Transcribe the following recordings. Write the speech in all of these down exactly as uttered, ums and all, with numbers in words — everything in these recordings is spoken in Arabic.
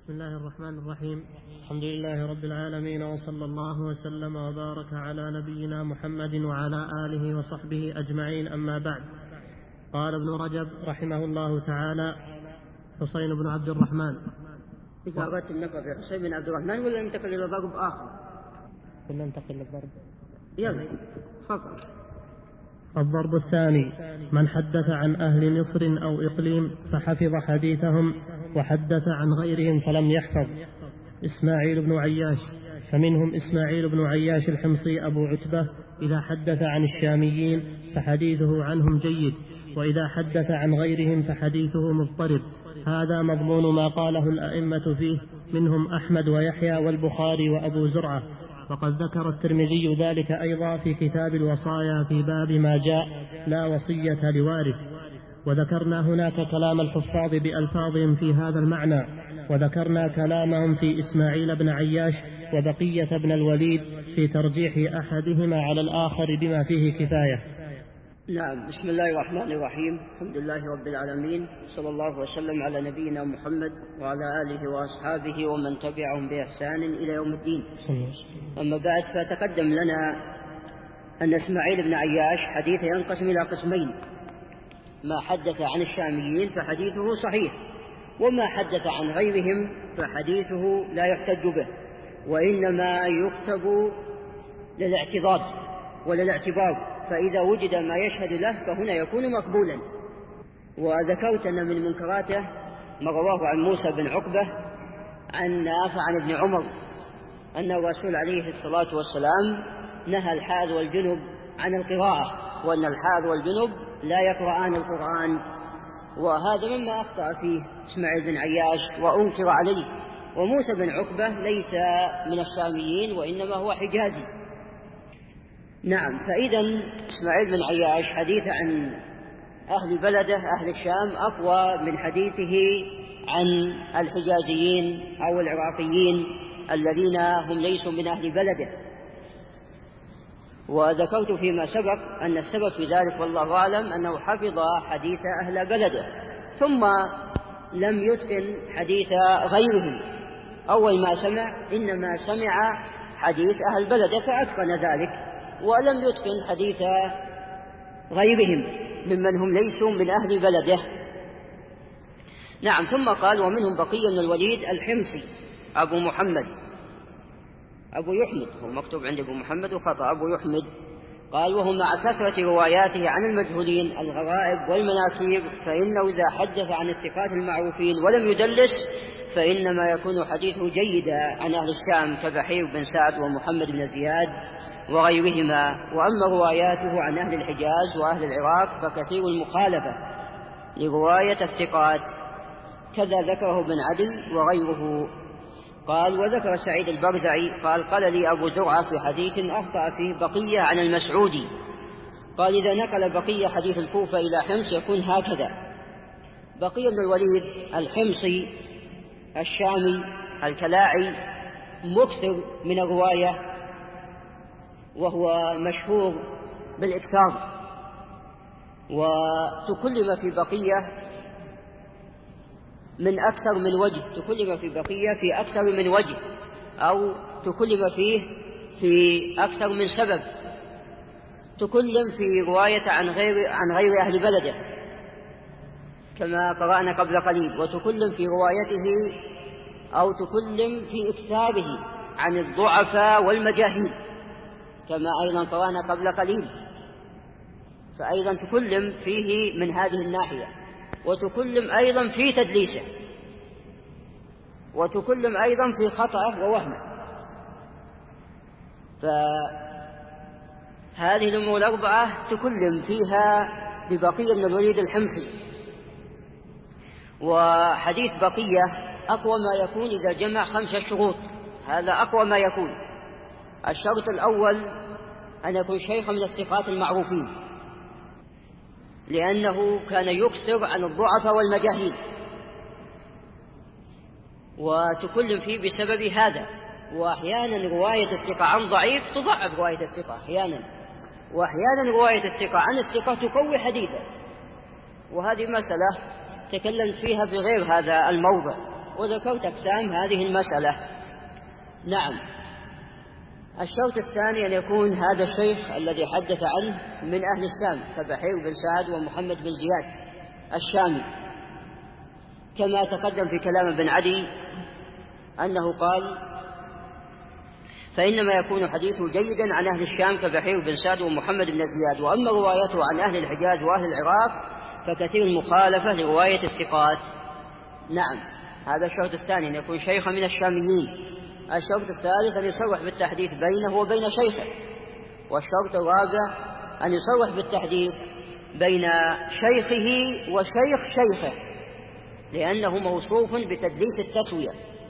بسم الله الرحمن الرحيم. الحمد لله رب العالمين، وصلى الله وسلم وبارك على نبينا محمد وعلى آله وصحبه أجمعين، أما بعد. قال ابن رجب رحمه الله تعالى: حسين بن عبد الرحمن. إذا أردت النقل في حسين بن عبد الرحمن ولا ننتقل إلى ضرب آخر؟ كنا ننتقل للضرب. يلا تفضل. الضرب الثاني: من حدث عن أهل مصر أو إقليم فحفظ حديثهم وحدث عن غيرهم فلم يحفظ. إسماعيل بن عياش، فمنهم إسماعيل بن عياش الحمصي أبو عتبة، إذا حدث عن الشاميين فحديثه عنهم جيد، وإذا حدث عن غيرهم فحديثه مضطرب. هذا مضمون ما قاله الأئمة فيه، منهم أحمد ويحيى والبخاري وأبو زرعة. وقد ذكر الترمذي ذلك أيضا في كتاب الوصايا في باب ما جاء لا وصية لوارث. وذكرنا هناك كلام الحفاظ بألفاظهم في هذا المعنى، وذكرنا كلامهم في إسماعيل بن عياش وبقية بن الوليد في ترجيح أحدهما على الآخر بما فيه كفاية. نعم. بسم الله الرحمن الرحيم. الحمد لله رب العالمين، صلى الله وسلم على نبينا محمد وعلى آله وأصحابه ومن تبعهم بإحسان إلى يوم الدين. أما بعد، فتقدم لنا أن إسماعيل بن عياش حديثه ينقسم إلى قسمين: ما حدث عن الشاميين فحديثه صحيح، وما حدث عن غيرهم فحديثه لا يحتج به، وإنما يكتب للاعتضاد وللاعتبار، فإذا وجد ما يشهد له فهنا يكون مقبولا. وذكرت أن من منكراته ما رواه عن موسى بن عقبة عن نافع عن ابن عمر أن الرسول عليه الصلاة والسلام نهى الحائض والجنب عن القراءة، وأن الحائض والجنب لا يقرآن القرآن، وهذا مما أخطأ فيه إسماعيل بن عياش وأنكر عليه. وموسى بن عقبة ليس من الشاميين، وإنما هو حجازي. نعم. فإذا إسماعيل بن عياش حديث عن أهل بلده أهل الشام أقوى من حديثه عن الحجازيين أو العراقيين الذين هم ليسوا من أهل بلده. وذكرت فيما سبق أن السبب في ذلك والله أعلم أنه حفظ حديث أهل بلده، ثم لم يتقن حديث غيرهم. أول ما سمع إنما سمع حديث أهل بلده فأتقن ذلك، ولم يتقن حديث غيرهم ممن هم ليسوا من أهل بلده. نعم. ثم قال: ومنهم بقية بن الوليد الحمصي أبو محمد أبو يحمد، هو مكتوب عند أبو محمد وخطأ أبو يحمد. قال: وهو مع كثرة رواياته عن المجهولين الغرائب والمناكير، فإنه إذا حدث عن الثقات المعروفين ولم يدلس فإنما يكون حديثه جيدا عن أهل الشام كبحير بن سعد ومحمد بن زياد وغيرهما. وأما رواياته عن أهل الحجاز وأهل العراق فكثير المخالفة لرواية الثقات، كذا ذكره ابن عدي وغيره. قال: وذكر سعيد البرزعي قال: قال لي أبو زرعة في حديث أخطأ فيه بقية عن المسعودي. قال: إذا نقل بقية حديث الكوفة إلى حمص يكون هكذا: بقية بن الوليد الحمصي الشامي الكلاعي مكثر من الرواية، وهو مشهور بالإكثار، وتكلم في بقية من أكثر من وجه، تكلم في بقية في أكثر من وجه، أو تكلم فيه في أكثر من سبب. تكلم في رواية عن غير عن غير أهل بلده كما قرأنا قبل قليل، وتكلم في روايته أو تكلم في إكثاره عن الضعفاء والمجاهيل كما أيضا قرأنا قبل قليل، فأيضا تكلم فيه من هذه الناحية. وتكلم أيضا في تدليسه، وتكلم أيضا في خطأه ووهمه. فهذه الأمور الأربعة تكلم فيها ببقية بن الوليد الحمصي. وحديث بقية أقوى ما يكون إذا جمع خمسة شروط، هذا أقوى ما يكون. الشرط الأول أن يكون شيخا من الثقات المعروفين، لأنه كان يكثر عن الضعفاء والمجاهيل، وتكلم فيه بسبب هذا. وأحيانا رواية الثقة عن ضعيف تضعف رواية الثقة أحيانا، وأحيانا رواية الثقة عن الثقة تقوي حديثه، وهذه مسألة تكلم فيها في غير هذا الموضع. وذكرت أقسام هذه المسألة. نعم. الشرط الثاني أن يكون هذا الشيخ الذي حدث عنه من أهل الشام كبحير بن سعد ومحمد بن زياد الشامي، كما تقدم في كلام ابن عدي أنه قال: فإنما يكون حديثه جيدا عن أهل الشام كبحير بن سعد ومحمد بن زياد، وأما روايته عن أهل الحجاز وأهل العراق فكثير المخالفة لرواية الثقات. نعم، هذا الشرط الثاني أن يكون شيخا من الشاميين. الشرط الثالث أن يصرح بالتحديث بينه وبين شيخه. والشرط الرابع أن يصرح بالتحديث بين شيخه وشيخ شيخه، لأنه موصوف بتدليس التسوية،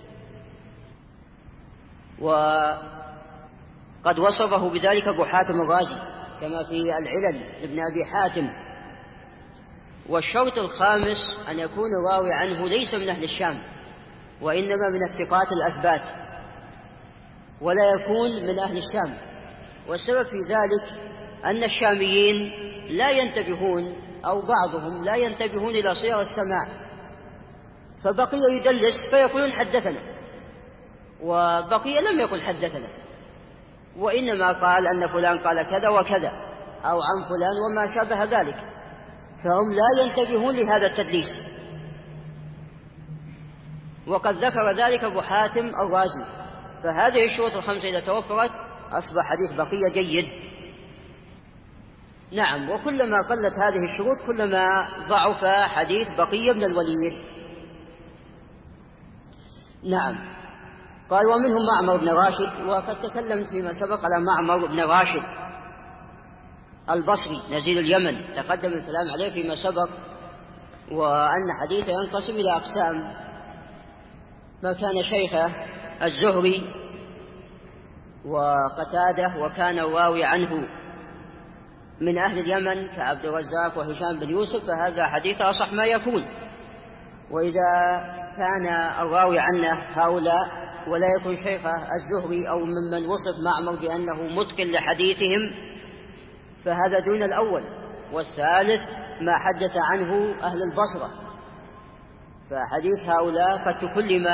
وقد وصفه بذلك أبو حاتم الرازي كما في العلل لابن أبي حاتم. والشرط الخامس أن يكون الراوي عنه ليس من أهل الشام، وإنما من الثقات الأثبات، ولا يكون من أهل الشام. والسبب في ذلك أن الشاميين لا ينتبهون، أو بعضهم لا ينتبهون إلى صيغ السماع، فبقي يدلس فيقولون حدثنا، وبقي لم يقل حدثنا، وإنما قال أن فلان قال كذا وكذا أو عن فلان وما شابه ذلك، فهم لا ينتبهون لهذا التدليس. وقد ذكر ذلك أبو حاتم الرازي. فهذه الشروط الخمسة إذا توفرت أصبح حديث بقية جيد. نعم. وكلما قلت هذه الشروط كلما ضعف حديث بقية بن الوليد. نعم. قال: ومنهم معمر بن راشد. وقد تكلمت فيما سبق على معمر بن راشد البصري نزيل اليمن، تقدم الكلام عليه فيما سبق، وأن حديثه ينقسم إلى أقسام: ما كان شيخه الزهري وقتاده وكان الراوي عنه من أهل اليمن كعبد الرزاق وهشام بن يوسف، فهذا حديث أصح ما يكون. وإذا كان الراوي عنه هؤلاء ولا يكون شيخه الزهري أو ممن وصف معمر بأنه متقن لحديثهم، فهذا دون الأول. والثالث ما حدث عنه أهل البصرة، فحديث هؤلاء قد تكلم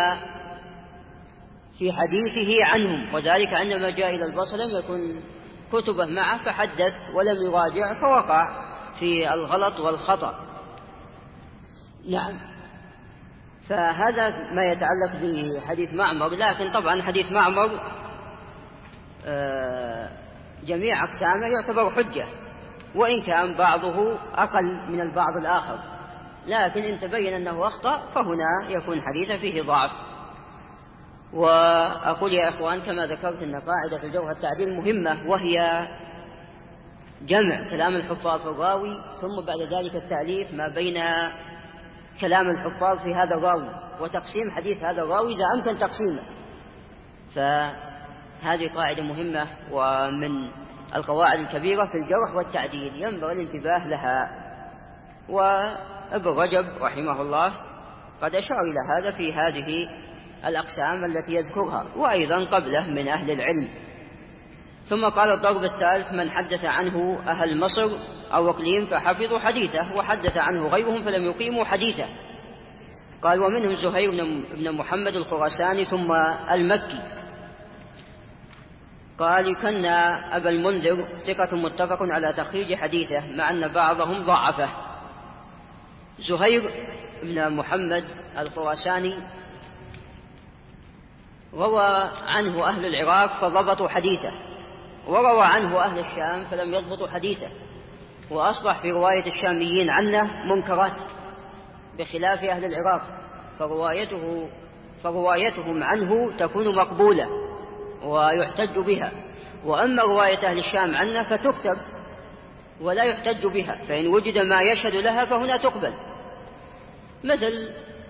في حديثه عنهم، وذلك عندما جاء إلى البصرة لم يكن كتبه معه فحدث ولم يراجع فوقع في الغلط والخطأ. نعم. فهذا ما يتعلق بحديث معمر. لكن طبعا حديث معمر جميع أقسامه يعتبر حجة، وإن كان بعضه أقل من البعض الآخر، لكن إن تبين أنه أخطأ فهنا يكون حديثا فيه ضعف. وأقول يا إخوان كما ذكرت أن قاعدة في الجوهر التعديل مهمة، وهي جمع كلام الحفاظ في الراوي، ثم بعد ذلك التأليف ما بين كلام الحفاظ في هذا الراوي، وتقسيم حديث هذا الراوي إذا أمكن تقسيمه. فهذه قاعدة مهمة ومن القواعد الكبيرة في الجرح والتعديل ينبغي الانتباه لها. وابن رجب رحمه الله قد أشار إلى هذا في هذه الأقسام التي يذكرها، وأيضا قبله من أهل العلم. ثم قال: الضرب الثالث من حدث عنه أهل مصر أو إقليم فحفظوا حديثه، وحدث عنه غيرهم فلم يقيموا حديثه. قال: ومنهم زهير بن محمد الخراساني ثم المكي. قال: يكن أبا المنذر ثقة متفق على تخريج حديثه مع أن بعضهم ضعفه. زهير بن محمد الخراساني روى عنه أهل العراق فضبطوا حديثه، وروى عنه أهل الشام فلم يضبطوا حديثه، وأصبح في رواية الشاميين عنه منكرات بخلاف أهل العراق، فروايته فروايتهم عنه تكون مقبولة ويحتج بها. وأما رواية أهل الشام عنه فتكتب ولا يحتج بها، فإن وجد ما يشهد لها فهنا تقبل. مثل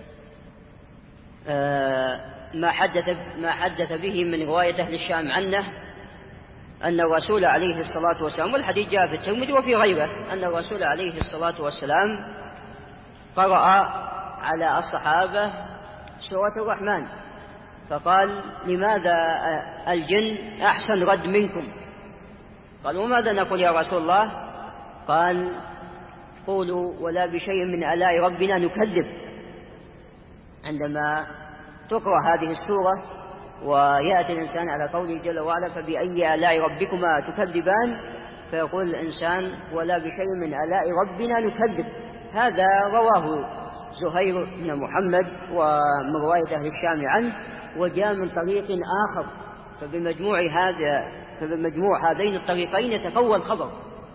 آه ما حدث ما حدث به من رواية أهل الشام عنه أن الرسول عليه الصلاة والسلام، والحديث جاء في الترمذي وفي غيره، أن الرسول عليه الصلاة والسلام قرأ على الصحابة سورة الرحمن، فقال: لماذا الجن أحسن رد منكم؟ قالوا: وماذا نقول يا رسول الله؟ قال: قولوا: ولا بشيء من آلاء ربنا نكذب. عندما تقرأ هذه السورة ويأتي الإنسان على قوله جل وعلا فبأي آلاء ربكما تكذبان، فيقول الإنسان ولا بشيء من آلاء ربنا نكذب. هذا رواه زهير بن محمد ومن رواية أهل الشام عنه، وجاء من طريق آخر، فبمجموع هذا فبمجموع هذين الطريقين يتقوى الخبر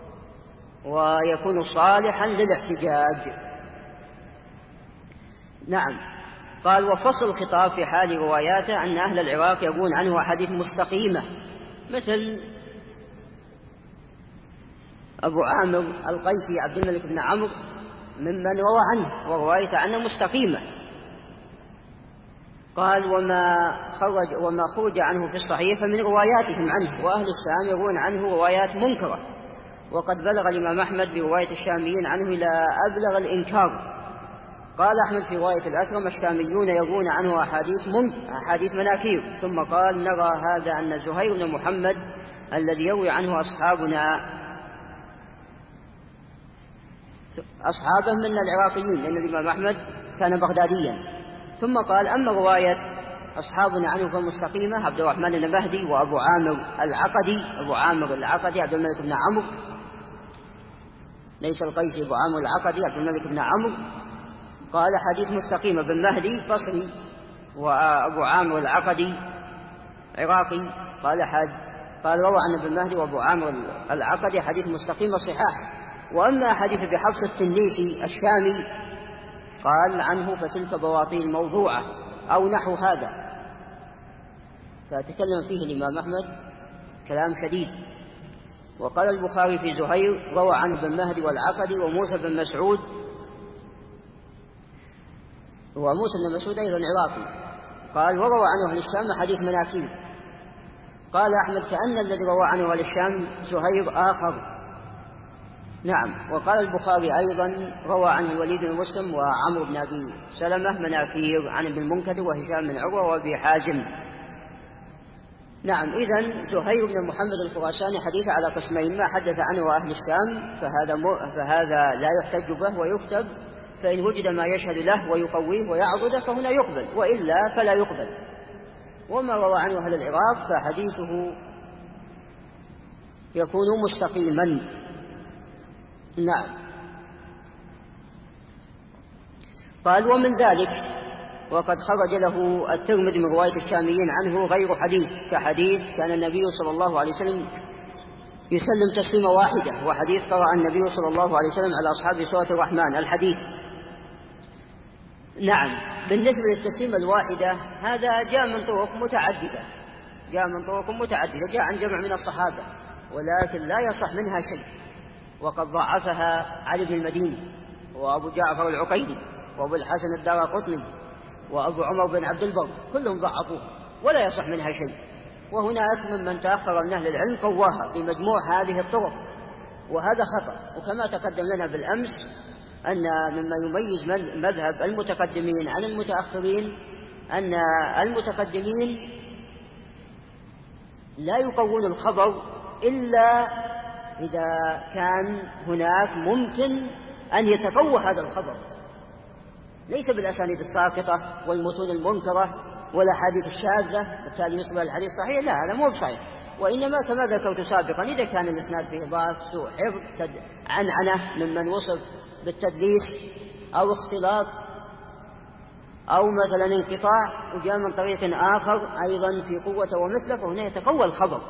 ويكون صالحا للاحتجاج. نعم. قال وفصل الخطاب في حال رواياته أن أهل العراق يروون عنه أحاديث مستقيمة، مثل أبو عامر القيسي عبد الملك بن عمرو ممن روى عنه وروايته عنه مستقيمة. قال وما خرج وما خرج عنه في الصحيح فمن رواياتهم عنه، وأهل الشام يروون عنه روايات منكرة، وقد بلغ الإمام أحمد برواية الشاميين عنه إلى أبلغ الإنكار. قال أحمد في رواية الأكرم الشاميون يروون عنه أحاديث, أحاديث مناكير. ثم قال نرى هذا أن زهير بن محمد الذي يروي عنه أصحابنا أصحابه من العراقيين، لأن الإمام أحمد كان بغداديا. ثم قال أما رواية أصحابنا عنه فمستقيمة عبد الرحمن بن مهدي وأبو عامر العقدي أبو عامر العقدي عبد الملك بن عمرو، ليس القيسي، أبو عامر العقدي عبد الملك بن عمرو. قال حديث مستقيمة بن مهدي بصري وأبو عامر العقدي عراقي. قال حد قال روى عن ابن مهدي وأبو عامر العقدي حديث مستقيمة صحاح. وأما حديث بحفص التنيسي الشامي قال عنه فتلك بواطيل موضوعة أو نحو هذا، فتكلم فيه الإمام أحمد كلام شديد. وقال البخاري في زهير روى عنه ابن مهدي والعقدي وموسى بن مسعود، وموسى بن مسعود أيضا عراقي. قال وروى عنه أهل الشام حديث مناكير. قال أحمد كأن الذي روى عنه أهل الشام زهير آخر. نعم. وقال البخاري أيضا روى عنه الوليد بن مسلم وعمرو بن أبي سلمة مناكير عن ابن المنكدر وهشام بن عروة وأبي حازم. نعم. إذن زهير بن محمد الخراساني حديث على قسمين: ما حدث عنه أهل الشام فهذا, م... فهذا لا يحتج به ويكتب، فإن وجد ما يشهد له ويقويه ويعضده فهنا يقبل، وإلا فلا يقبل. وما روى عنه أهل العراق فحديثه يكون مستقيما. نعم. قال ومن ذلك وقد خرج له الترمذي من رواية الشاميين عنه غير حديث، كحديث كان النبي صلى الله عليه وسلم يسلم تسليمة واحدة، وحديث قرأ النبي صلى الله عليه وسلم على أصحاب سورة الرحمن الحديث. نعم. بالنسبة للتسليمة الواحدة هذا جاء من طرق متعددة جاء من طرق متعددة جاء عن جمع من الصحابة، ولكن لا يصح منها شيء، وقد ضعفها علي بن المديني وأبو جعفر العقيلي وأبو الحسن الدارقطني وأبو عمر بن عبد البر، كلهم ضعفوه ولا يصح منها شيء. وهناك ممن تأخر من أهل العلم قواها بمجموع هذه الطرق، وهذا خطأ. وكما تقدم لنا بالأمس أن مما يميز مذهب المتقدمين عن المتأخرين أن المتقدمين لا يقوون الخبر إلا إذا كان هناك ممكن أن يتقوى هذا الخبر، ليس بالأسانيد الساقطة والمتون المنكرة والأحاديث الشاذة بالتالي يصبح الحديث صحيح، لا، هذا مو بصحيح. وإنما كما ذكرت سابقا إذا كان الإسناد فيه ضعف، سوء حفظ، عنعنة ممن وصف بالتدليس أو اختلاط أو مثلا انقطاع وجاء من طريق آخر أيضا في قوة ومثله، فهنا يتقوى الخبر.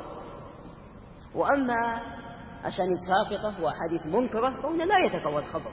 وأما أسانيد ساقطة وأحاديث منكرة فهنا لا يتقوى الخبر.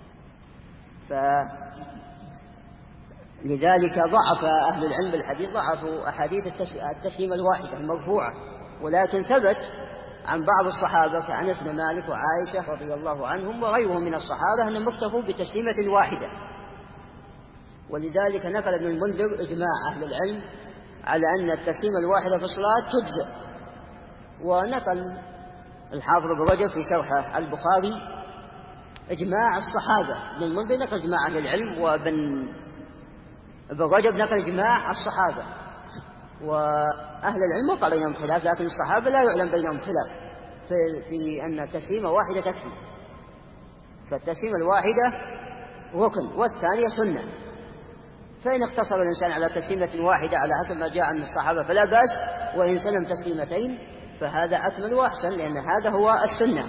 فلذلك ضعف أهل العلم بالحديث ضعفوا أحاديث التسليم الواحدة المرفوعة، ولكن ثبت عن بعض الصحابة كأنس بن مالك وعائشة رضي الله عنهم وغيرهم من الصحابة أنهم اكتفوا بتسليمة واحدة. ولذلك نقل ابن المنذر إجماع أهل العلم على أن التسليمة الواحدة في الصلاة تجزئ. ونقل الحافظ ابن رجب في شرح البخاري إجماع الصحابة. ابن المنذر نقل إجماع أهل العلم، وابن ابن رجب نقل إجماع الصحابة. وأهل العلم وقع بينهم خلاف، لكن الصحابة لا يعلم بينهم خلاف في, في أن تسليمة واحدة تكفي. فالتسليمة الواحدة ركن والثانية سنة. فإن اقتصر الإنسان على تسليمة واحدة على حسب ما جاء عن الصحابة فلا بأس، وإن سلم تسليمتين فهذا أكمل وأحسن، لأن هذا هو السنة.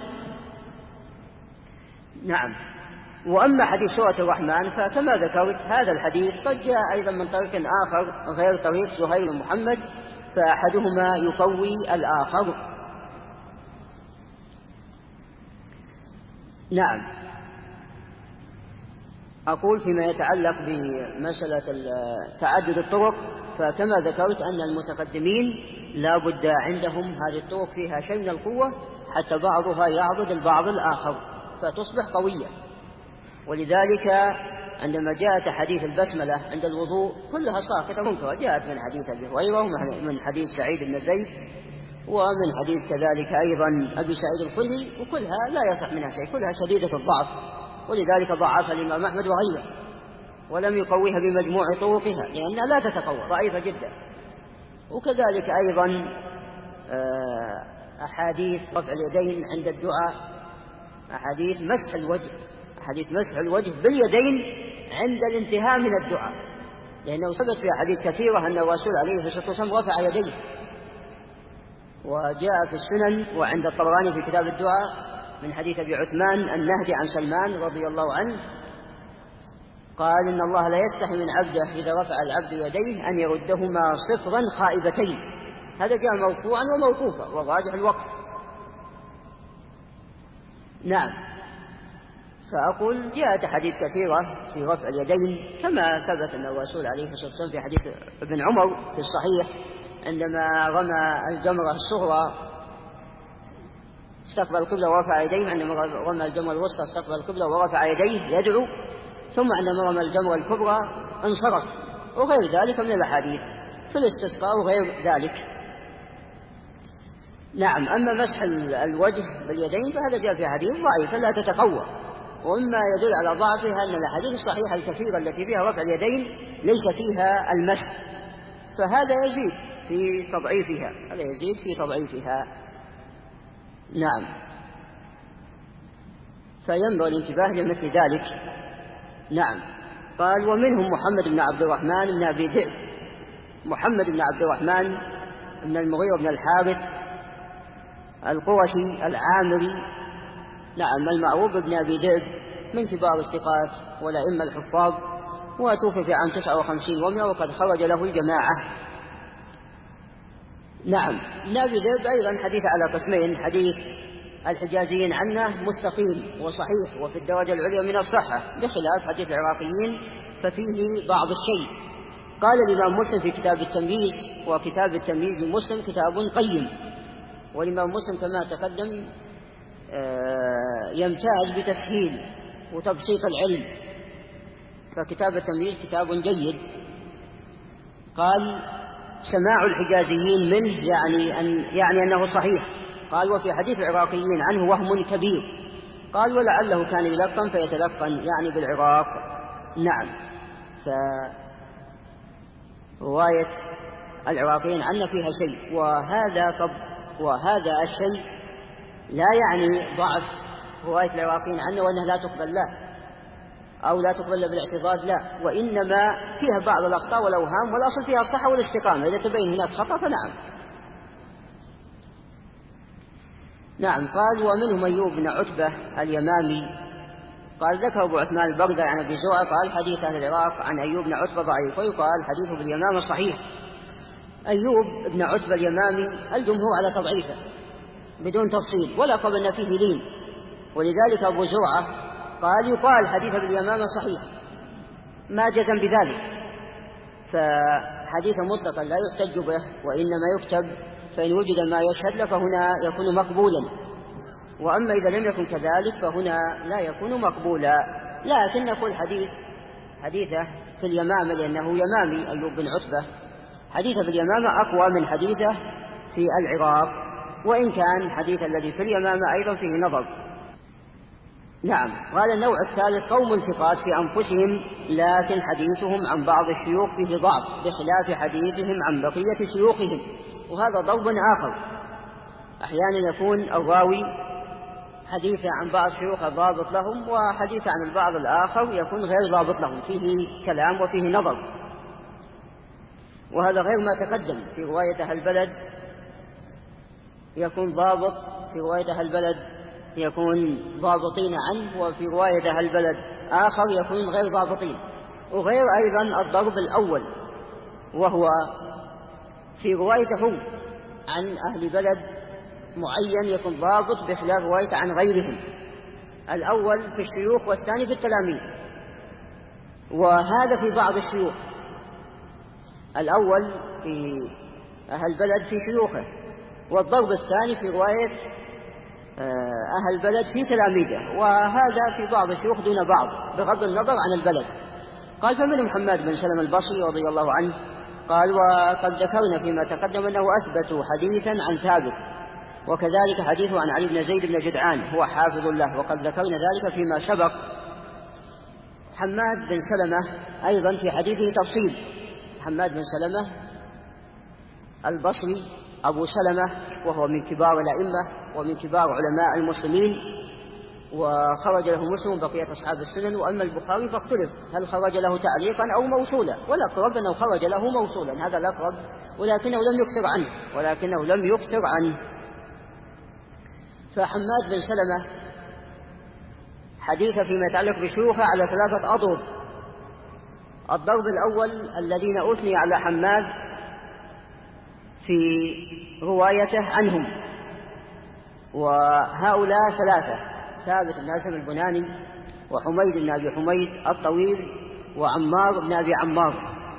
نعم. وأما حديث سورة الرحمن فكما ذكرت هذا الحديث قد جاء أيضا من طريق آخر غير طريق زهير بن محمد، فأحدهما يقوي الآخر. نعم. أقول فيما يتعلق بمسألة تعدد الطرق، فكما ذكرت أن المتقدمين لا بد عندهم هذه الطرق فيها شيء من القوة حتى بعضها يعضد البعض الآخر فتصبح قوية. ولذلك عندما جاءت حديث البسملة عند الوضوء كلها ساقطة منكرة، جاءت من حديث أبي هريرة ومن حديث سعيد بن زيد ومن حديث كذلك أيضا أبي سعيد الخدري، وكلها لا يصح منها شيء، كلها شديدة الضعف، ولذلك ضعفها الإمام أحمد وغيره ولم يقويها بمجموع طرقها لأنها لا تتقوى، ضعيفة جدا. وكذلك أيضا أحاديث رفع اليدين عند الدعاء، أحاديث مسح الوجه، أحاديث مسح الوجه باليدين عند الانتهاء من الدعاء، لأنه ثبت في أحاديث كثيرة أن الرسول عليه الصلاة والسلام رفع يديه. وجاء في السنن وعند الطبراني في كتاب الدعاء من حديث أبي عثمان النهدي عن سلمان رضي الله عنه قال إن الله لا يستحي من عبده إذا رفع العبد يديه أن يردهما صفرا خائبتين. هذا جاء مرفوعا وموقوفا والراجح الوقف. نعم. فأقول جاءت حديث كثيرة في رفع اليدين كما ثبت أن الرسول عليه الصلاة والسلام في حديث ابن عمر في الصحيح عندما رمى الجمرة الصغرى استقبل القبلة ورفع يديه، عندما رمى الجمرة الوسطى استقبل القبلة ورفع يديه يدعو، ثم عندما رمى الجمرة الكبرى انصرف، وغير ذلك من الأحاديث في الاستسقاء وغير ذلك. نعم. أما مسح الوجه باليدين فهذا جاء في حديث ضعيف لا تتقوى، ومما يدل على ضعفها أن الأحاديث الصحيحة الكثيرة التي فيها رفع اليدين ليس فيها المسح، فهذا يزيد في تضعيفها، هذا يزيد في تضعيفها. نعم. فينبغي الانتباه لمثل ذلك. نعم. قال ومنهم محمد بن عبد الرحمن بن أبي ذئب، محمد بن عبد الرحمن بن المغيرة بن الحارث القرشي العامري، نعم، المعروف بن أبي ذئب، من كبار الثقات والأئمة الحفاظ، وتوفي في عام تسعة وخمسين ومئة وقد خرج له الجماعة. نعم. ابن أبي ذئب أيضا حديث على قسمين، حديث الحجازيين عنه مستقيم وصحيح وفي الدرجة العليا من الصحة، بخلاف حديث العراقيين ففيه بعض الشيء. قال الإمام مسلم في كتاب التمييز، وكتاب التمييز لمسلم كتاب قيم، والإمام مسلم كما تقدم يمتاز بتسهيل وتبسيط العلم، فكتاب التمييز كتاب جيد. قال سماع الحجازيين منه يعني, أن يعني أنه صحيح. قال وفي حديث العراقيين عنه وهم كبير. قال ولعله كان يلقن فيتلقن يعني بالعراق. نعم. فرواية العراقيين عنه فيها شيء، وهذا طب وهذا الشيء لا يعني ضعف رواية العراقيين عنه وأنها لا تقبل لا أو لا تقبل بالاعتضاد، لا، وإنما فيها بعض الأخطاء والأوهام، والأصل فيها الصحة والاستقامة، إذا تبين هناك خطأ فنعم. نعم. قال ومنهم أيوب بن عتبة اليمامي. قال ذكر أبو عثمان البغدادي عن أبي زرعة قال حديث أهل العراق عن أيوب بن عتبة ضعيف، ويقال حديثه باليمامة صحيح. أيوب بن عتبة اليمامي الجمهور على تضعيفه بدون تفصيل ولا قبلنا فيه لين، ولذلك أبو زرعة قال يقال حديث باليمامة صحيح ما جزم بذلك، فحديث مطلقا لا يحتج به وإنما يكتب، فإن وجد ما يشهد له فهنا يكون مقبولا، وأما إذا لم يكن كذلك فهنا لا يكون مقبولا. لكن نقول حديث حديثه في اليمامة لأنه يمامي أيوب بن عتبة، حديثه في اليمامة أقوى من حديثه في العراق، وإن كان حديث الذي في اليمامة أيضا فيه نظر. نعم. قال النوع الثالث قوم ثقات في أنفسهم لكن حديثهم عن بعض الشيوخ فيه ضعف بخلاف حديثهم عن بقية شيوخهم، وهذا ضرب آخر. أحيانا يكون الراوي حديث عن بعض الشيوخ ضابط لهم، وحديث عن البعض الآخر يكون غير ضابط لهم، فيه كلام وفيه نظر. وهذا غير ما تقدم. في رواية أهل البلد يكون ضابط، في رواية أهل البلد يكون ضابطين عنه، وفي رواية أهل البلد آخر يكون غير ضابطين. وغير أيضا الضرب الأول، وهو في روايته عن أهل بلد معين يكون ضابط بخلاف روايته عن غيرهم. الأول في الشيوخ والثاني في التلاميذ، وهذا في بعض الشيوخ. الأول في أهل البلد في شيوخه، والضرب الثاني في رواية أهل البلد في تلاميذه، وهذا في بعض الشيوخ دون بعض بغض النظر عن البلد. قال فمن محمد بن سلمة البصري رضي الله عنه قال وقد ذكرنا فيما تقدم أنه أثبت حديثا عن ثابت، وكذلك حديثه عن علي بن زيد بن جدعان هو حافظ له، وقد ذكرنا ذلك فيما سبق. حماد بن سلمة أيضا في حديثه تفصيل. حماد بن سلمة البصري أبو سلمة، وهو من كبار الأئمة ومن كبار علماء المسلمين، وخرج له مسلم بقية أصحاب السنن. وأما البخاري فاختلف هل خرج له تعليقا أو موصولا، والأقرب أنه خرج له موصولا، هذا الأقرب، ولكنه لم يكثر عنه ولكنه لم يكثر عنه فحماد بن سلمة حديث فيما يتعلق بشيوخه على ثلاثة أضرب. الضرب الأول الذين أثني على حماد في روايته عنهم، وهؤلاء ثلاثة: ثابت بن أسلم البناني، وحميد بن أبي حميد الطويل، وعمار بن أبي عمار.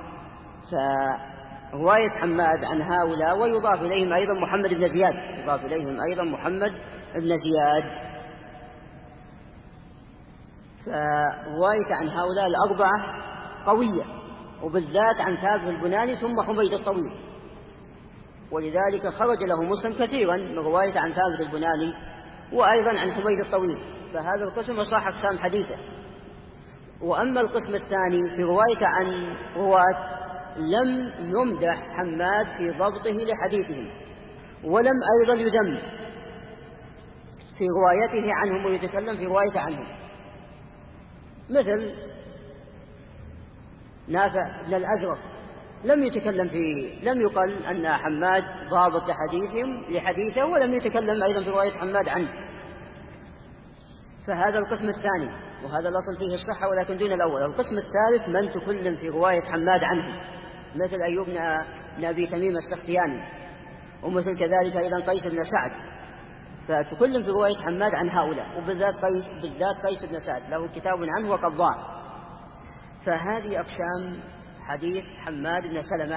فرواية حماد عن هؤلاء، ويضاف إليهم أيضا محمد بن زياد، يضاف إليهم أيضا محمد بن زياد. فرواية عن هؤلاء الأربعة قوية، وبالذات عن ثابت البناني ثم حميد الطويل، ولذلك خرج له مسلم كثيرا من رواية عن ثابت البناني وأيضا عن حميد الطويل، فهذا القسم أصح أقسام حديثه. وأما القسم الثاني في رواية عن رواة لم يمدح حماد في ضبطه لحديثهم، ولم أيضا يذم في روايته عنهم ويتكلم في رواية عنهم، مثل نافع بن الأزرق لم يتكلم في لم يقل أن حماد ضابط لحديثهم لحديثه، ولم يتكلم أيضا في رواية حماد عنه. فهذا القسم الثاني، وهذا الأصل فيه الصحة ولكن دون الأول. القسم الثالث من تكلم في رواية حماد عنه، مثل أيوب بن أبي تميم السختياني، ومثل كذلك أيضا قيس بن سعد، فتكلم في رواية حماد عن هؤلاء، وبالذات قيس, بالذات قيس بن سعد له كتاب عنه وقد ضاع. فهذه أقسام حديث حماد بن سلمة.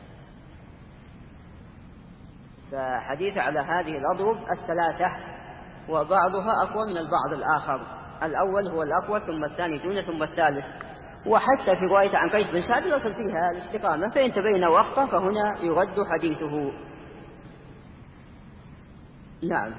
فحديث على هذه الأضرب الثلاثة، وبعضها أقوى من البعض الآخر. الأول هو الأقوى، ثم الثاني دون، ثم الثالث. وحتى في رواية عن قيس بن سعد يصل فيها الاستقامة، فإن تبين وقته فهنا يرد حديثه. نعم.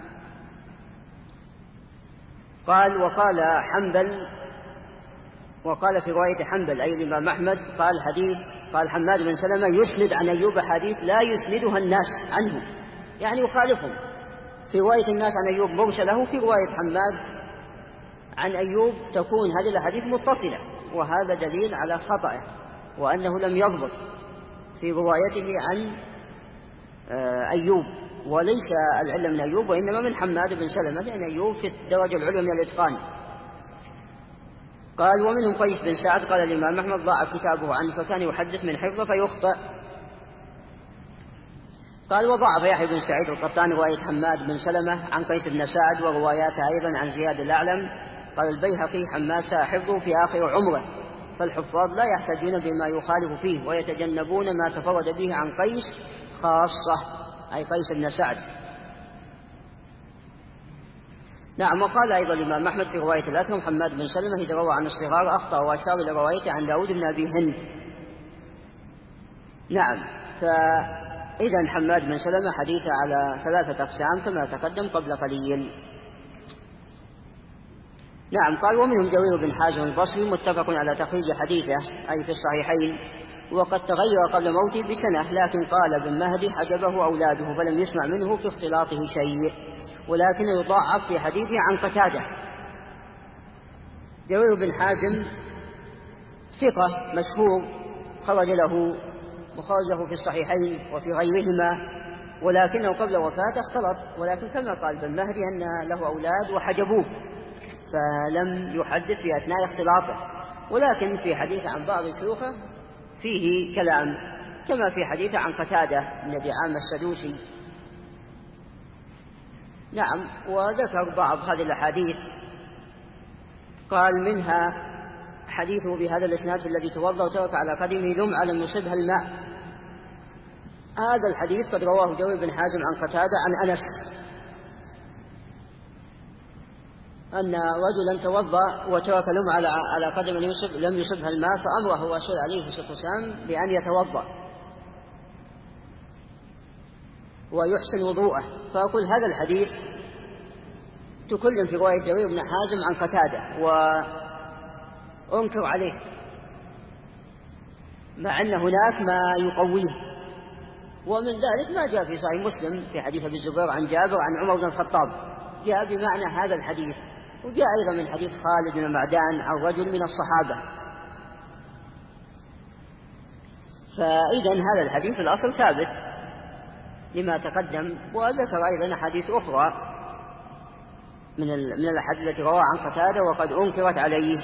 قال وقال حنبل، وقال في رواية حنبل أي الإمام أحمد، قال حديث قال حماد بن سلمة يسند عن أيوب حديث لا يسندها الناس عنه، يعني يخالفهم. في رواية الناس عن أيوب مرسله، في رواية حماد عن أيوب تكون هذه الحديث متصلة، وهذا دليل على خطأه وأنه لم يضبط في روايته عن أيوب، وليس العلة من أيوب وإنما من حماد بن سلمة، لأن أيوب في الدرجة العليا من الإتقان. قال ومنهم قيس بن سعد، قال الإمام أحمد ضاع كتابه عنه فكان يحدث من حفظه فيخطئ. قال وضعف يحيى بن سعيد القطان رواية حماد بن سلمة عن قيس بن سعد ورواياته أيضا عن زياد الأعلم. قال البيهقي حماد حفظه في آخر عمره، فالحفاظ لا يحتجون بما يخالف فيه ويتجنبون ما تفرد به عن قيس خاصة، أي قيس بن سعد. نعم. وقال أيضا الإمام أحمد في رواية الأكرم حماد بن سلمة إذا روى عن الصغار أخطأ، وأشار إلى روايته عن داود بن أبي هند. نعم. فإذا حماد بن سلمة حديث على ثلاثة أقسام كما تقدم قبل قليل. نعم. قال ومنهم جرير بن حازم البصري متفق على تخريج حديثه أي في الصحيحين، وقد تغير قبل موته بسنة، لكن قال ابن مهدي حجبه أولاده فلم يسمع منه في اختلاطه شيء، ولكن يضاعف في حديثه عن قتادة. جرير بن حازم ثقة مشهور، خرج له وخرجه في الصحيحين وفي غيرهما، ولكنه قبل وفاته اختلط، ولكن كما قال ابن مهدي أن له أولاد وحجبوه فلم يحدث في أثناء اختلاطه. ولكن في حديث عن بعض شيوخه فيه كلام، كما في حديث عن قتادة بن دعامة السدوسي. نعم. وذكر بعض هذه الأحاديث، قال منها حديثه بهذا الإسناد الذي توضأ وترك على قدمه لمعة لم يصبها الماء. هذا الحديث قد رواه جرير بن حازم عن قتادة عن أنس أن رجلا توضأ وترك لمعة على قدم لم يصبها الماء، فأمره الرسول عليه الصلاة والسلام بأن يتوضأ ويحسن وضوءه. فأقول هذا الحديث تكلم في رواية جرير بن حازم عن قتادة وأنكر عليه، مع أن هناك ما يقويه. ومن ذلك ما جاء في صحيح مسلم في حديث أبي الزبير عن جابر عن عمر بن الخطاب، جاء بمعنى هذا الحديث. وجاء أيضا من حديث خالد بن معدان عن رجل من الصحابة. فإذا هذا الحديث في الأصل ثابت لما تقدم. وذكر أيضا حديث أخرى من من الأحاديث التي رواه عن قتادة وقد أنكرت عليه.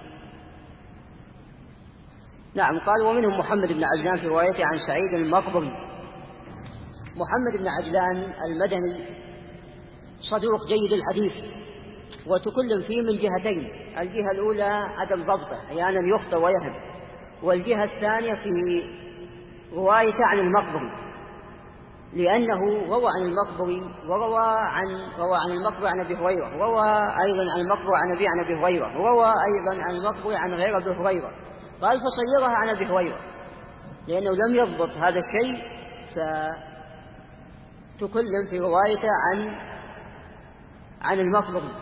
نعم. قال ومنهم محمد بن عجلان في روايته عن سعيد المقبري. محمد بن عجلان المدني صدوق جيد الحديث، وتكلم فيه من جهتين: الجهة الأولى عدم ضبطه، أحيانا يخطئ ويهم، والجهة الثانية في روايته عن المقبري، لأنه روى عن المقبري وروى عن روى عن المقبري عن أبي هريرة، وروى أيضا عن المقبري عن أبي عن أبي هريرة، وروى أيضا عن المقبري عن غير أبي هريرة. قال فصيرها عن أبي هريرة، لأنه لم يضبط هذا الشيء، فتكلم في روايته عن عن المقبري.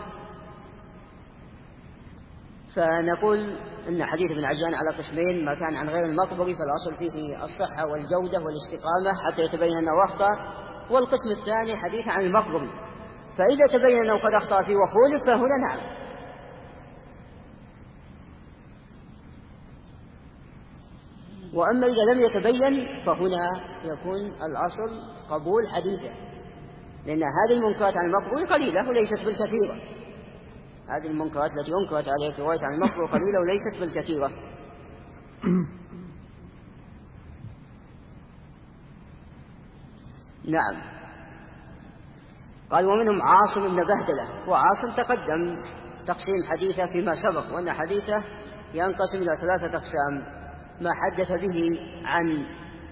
فنقول إن حديث ابن عجلان على قسمين: ما كان عن غير المقبري فالأصل فيه الصحة والجودة والاستقامة حتى يتبين أنه أخطأ، والقسم الثاني حديث عن المقبري، فإذا تبين أنه قد أخطأ فيه وخولف فهنا نعم. وأما إذا لم يتبين فهنا يكون الأصل قبول حديثه، لأن هذه المنكرات عن المقبري قليلة وليست بالكثيرة. هذه المنكرات التي أنكرت عليه في رواية عن المقبري قليلة وليست بالكثيرة. نعم. قال ومنهم عاصم بن بهدلة. وعاصم تقدم تقسيم حديثه فيما سبق، وأن حديثه ينقسم إلى ثلاثة أقسام: ما حدث به عن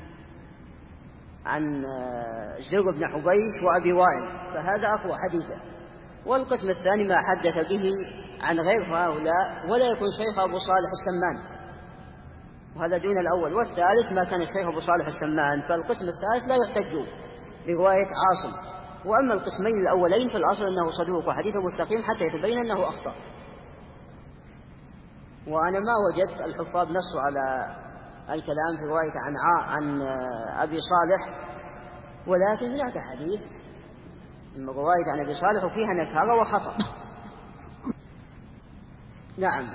عن زر بن حبيش وأبي وائل، فهذا أقوى حديثه. والقسم الثاني ما حدث به عن غير هؤلاء ولا يكون شيخ أبو صالح السمان، وهذا دون الأول. والثالث ما كان الشيخ أبو صالح السمان، فالقسم الثالث لا يحتج برواية عاصم. وأما القسمين الأولين فالأصل أنه صدوق وحديثه مستقيم حتى يتبين أنه أخطأ. وأنا ما وجدت الحفاظ نصوا على الكلام في رواية عن عن أبي صالح، ولكن هناك حديث من رواية عن أبي صالح وفيها نكارة وخطأ. نعم.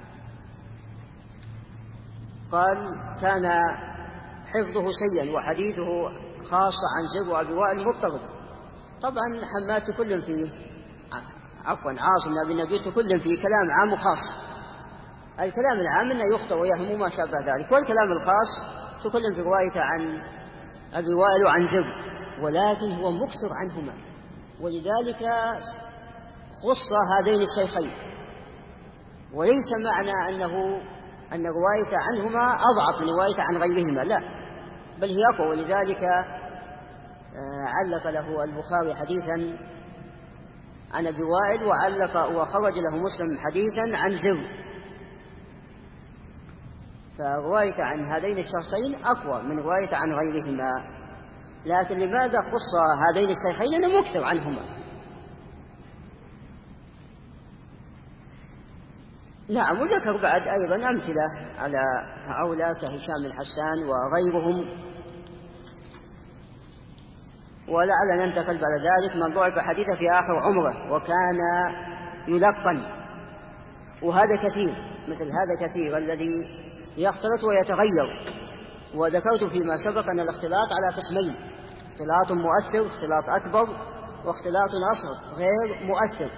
قال كان حفظه سيئا وحديثه خاصة عن زر وأبي وائل مضطرب. طبعا حماد تكلم فيه عفوا عاصم بن أبي نبي تكلم فيه كلام عام وخاص. الكلام العام أنه يخطئ ويهم ما شابه ذلك، والكلام الخاص تكلم في رواية عن أبي وائل وعن زر، ولكن هو مكثر عنهما، ولذلك خص هذين الشيخين. وليس معنى أنه أن رواية عنهما أضعف من رواية عن غيرهما، لا، بل هي أقوى. ولذلك علق له البخاري حديثا عن أبي وائل، وعلق وخرج له مسلم حديثا عن زر. فرواية عن هذين الشخصين أقوى من رواية عن غيرهما. لكن لماذا خص هذين الشيخين؟ لأنه مكثر عنهما. نعم. وذكر بعد أيضا أمثلة على هؤلاء كهشام الحسان وغيرهم. ولعل ننتقل بعد ذلك من ضعف حديثه في آخر عمره وكان يلقن، وهذا كثير، مثل هذا كثير الذي يختلط ويتغير وذكرت فيما سبق أن الاختلاط على قسمين: اختلاط مؤثر، اختلاط أكبر، واختلاط أصغر غير مؤثر.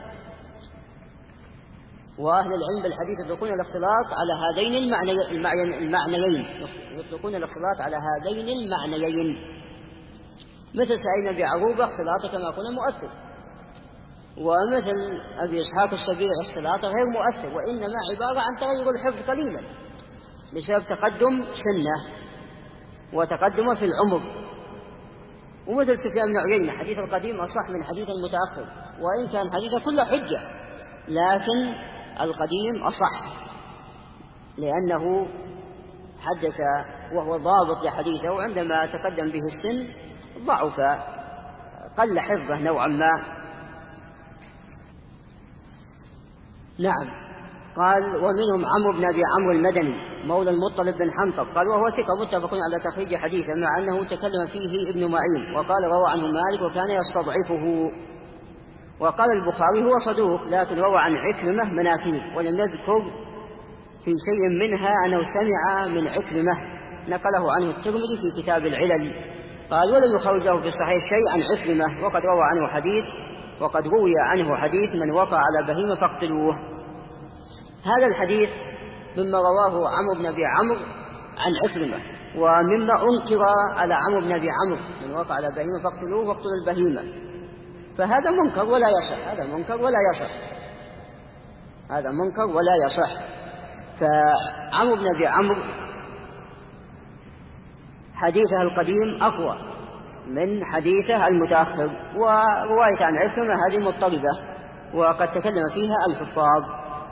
وأهل العلم بالحديث يطلقون الاختلاط على هذين المعنيين، يطلقون الاختلاط على هذين المعنيين، مثل سعيد بن عروبة اختلاطه كما قلنا مؤثر، ومثل أبي إسحاق السبيعي اختلاطه غير مؤثر، وإنما عبارة عن تغير الحفظ قليلا بسبب تقدم سنه وتقدمه في العمر. ومثل سفيان بن عيينة حديث القديم أصح من حديث المتأخر، وإن كان حديثه كله حجة لكن القديم أصح، لأنه حدث وهو ضابط لحديثه، وعندما تقدم به السن ضعف، قل حفظه نوعا ما. نعم. قال: ومنهم عمرو بن أبي عمرو المدني مولى المطلب بن حنطب، قال وهو ثقة متفق على تخريج حديثه، مع أنه تكلم فيه ابن معين، وقال روى عنه مالك وكان يستضعفه. وقال البخاري هو صدوق لكن روى عن عكرمة مناكير، ولم يذكر في شيء منها أنه سمع من عكرمة، نقله عنه الترمذي في كتاب العلل. قال: ولم يخرجه في الصحيح شيء عن عكرمة، وقد روى عنه حديث وقد روي عنه حديث من وقع على بهيمة فاقتلوه. هذا الحديث مما رواه عمرو بن أبي عمرو عن عكرمة، ومما أنكر على عمرو بن أبي عمرو من وقع على بهيمة فاقتلوه واقتلوا البهيمة، فهذا منكر ولا يصح، هذا منكر ولا يصح، هذا منكر ولا يصح. فعمرو بن أبي عمرو حديثه القديم أقوى من حديثه المتأخر، ورواية عن عكرمة هذه مضطربة وقد تكلم فيها الحفاظ،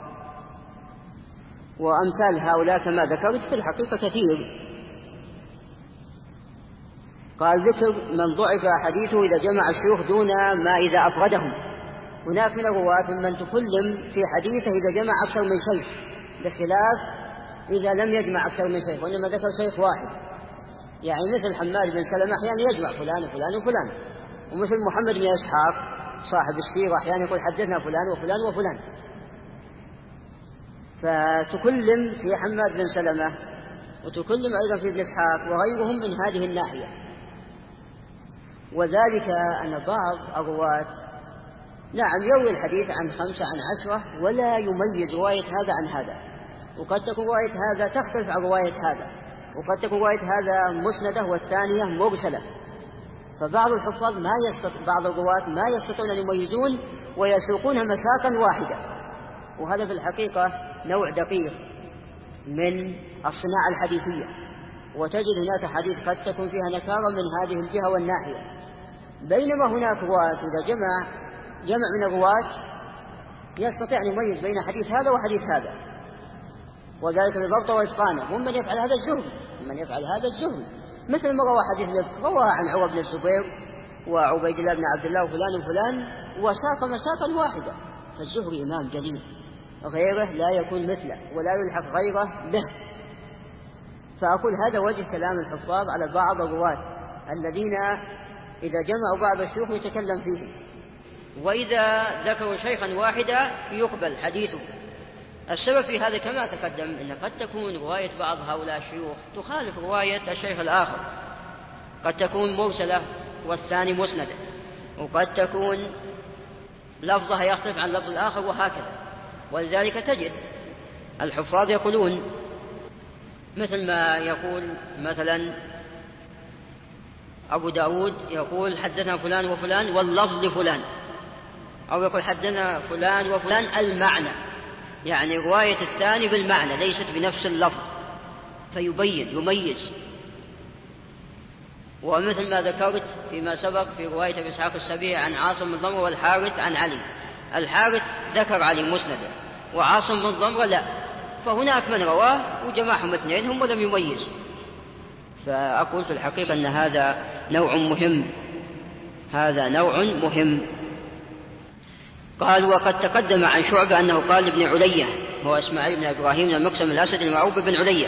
وأمثال هؤلاء كما ذكرت في الحقيقة كثير. قال: ذكر من ضعف حديثه إذا جمع الشيوخ دون ما إذا أفردهم. هناك من الرواة من تكلم في حديثه إذا جمع أكثر من شيخ، بخلاف إذا لم يجمع أكثر من شيخ وإنما ذكر شيخ واحد، يعني مثل حماد بن سلمة أحيانا يجمع فلان وفلان وفلان، ومثل محمد بن إسحاق صاحب السيرة أحيانا يقول حدثنا فلان وفلان وفلان. فتكلم في حماد بن سلمة وتكلم أيضا في ابن إسحاق وغيرهم من هذه الناحية. وذلك أن بعض الرواة نعم يروي الحديث عن خمسة عن عشرة ولا يميز رواية هذا عن هذا، وقد تكون رواية هذا تختلف عن رواية هذا، وقد تكون رواية هذا مسندة والثانية مرسلة. فبعض الحفاظ ما يستطيع، بعض الرواة ما يستطيعون أن يميزون ويسوقونها مساقا واحدة، وهذا في الحقيقة نوع دقيق من الصناعة الحديثية. وتجد هناك حديث قد تكون فيها نكارة من هذه الجهة والناحية، بينما هناك رواة إذا جمع جمع من الرواة يستطيع أن يميز بين حديث هذا وحديث هذا، وذلك لضبط وإتقانه. ومن يفعل هذا الزهري، من يفعل هذا الزهري مثل ما روى حديث الإفك، روى عن عروة بن الزبير وعبيد الله بن عبد الله وفلان وفلان وساق مساقا واحدة. فالزهري إمام جليل، غيره لا يكون مثله ولا يلحق غيره به. فأقول هذا وجه كلام الحفاظ على بعض الرواة الذين إذا جمعوا بعض الشيوخ يتكلم فيه، وإذا ذكروا شيخا واحدا يقبل حديثه. السبب في هذا كما تقدم أن قد تكون رواية بعض هؤلاء الشيوخ تخالف رواية الشيخ الآخر، قد تكون مرسلة والثاني مسندة، وقد تكون لفظها يختلف عن لفظ الآخر، وهكذا. ولذلك تجد الحفاظ يقولون مثل ما يقول مثلا أبو داود يقول حدثنا فلان وفلان واللفظ لفلان، أو يقول حدثنا فلان وفلان المعنى، يعني رواية الثاني بالمعنى ليست بنفس اللفظ، فيبين يميز. ومثل ما ذكرت فيما سبق في رواية أبي إسحاق السبيعي عن عاصم بن ضمرة والحارث عن علي، الحارث ذكر علي مسندا وعاصم بن ضمرة لا، فهناك من رواه وجمعهم اثنين هم ولم يميز. فأقول في الحقيقة أن هذا نوع مهم، هذا نوع مهم. قال: وقد تقدم عن شعبة أنه قال لابن علية، هو إسماعيل بن إبراهيم بن المقسم الأسد المعروف بن علية،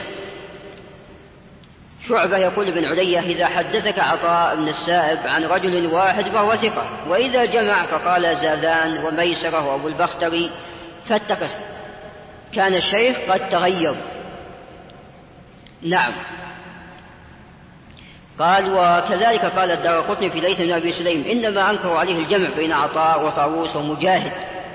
شعبة يقول ابن علية: إذا حدثك عطاء بن السائب عن رجل واحد فهو ثقة، وإذا جمع فقال زاذان وميسرة وأبو البختري فاتقه، كان الشيخ قد تغير. نعم. قال وكذلك قال الدارقطني في ليث بن أبي سليم إنما أنكروا عليه الجمع بين عطاء وطاووس ومجاهد.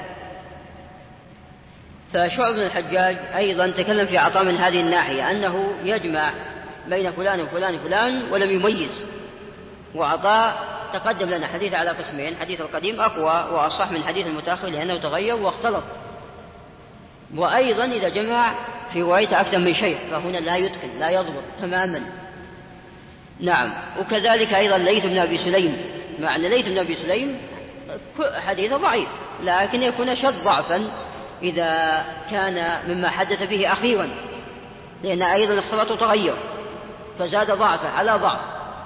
فشعب بن الحجاج أيضا تكلم في عطاء من هذه الناحية أنه يجمع بين فلان وفلان وفلان ولم يميز. وعطاء تقدم لنا حديث على قسمين، حديث القديم أقوى وأصح من حديث المتأخر لأنه تغير واختلط. وأيضا إذا جمع في روايته أكثر من شيء فهنا لا يتقن لا يضبط تماما. نعم. وكذلك أيضا ليث بن أبي سليم، مع أن ليث بن أبي سليم حديثه ضعيف لكن يكون شد ضعفا إذا كان مما حدث به أخيرا، لأن أيضا اختلط وتغير فزاد ضعفه على ضعف.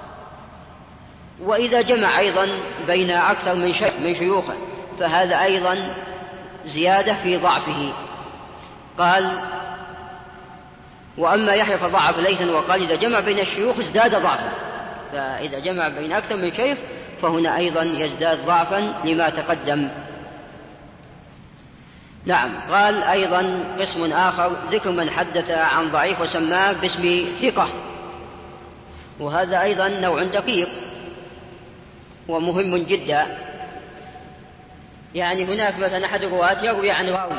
وإذا جمع أيضا بين أكثر من شيخ من شيوخه فهذا أيضا زيادة في ضعفه. قال وأما يحيى فضعف ليثا وقال إذا جمع بين الشيوخ ازداد ضعفا، فإذا جمع بين أكثر من شيخ فهنا أيضا يزداد ضعفا لما تقدم. نعم. قال أيضا قسم آخر ذكر من حدث عن ضعيف وسماه باسم ثقة، وهذا أيضا نوع دقيق ومهم جدا. يعني هناك مثلا أحد الرواة يروي عن راوي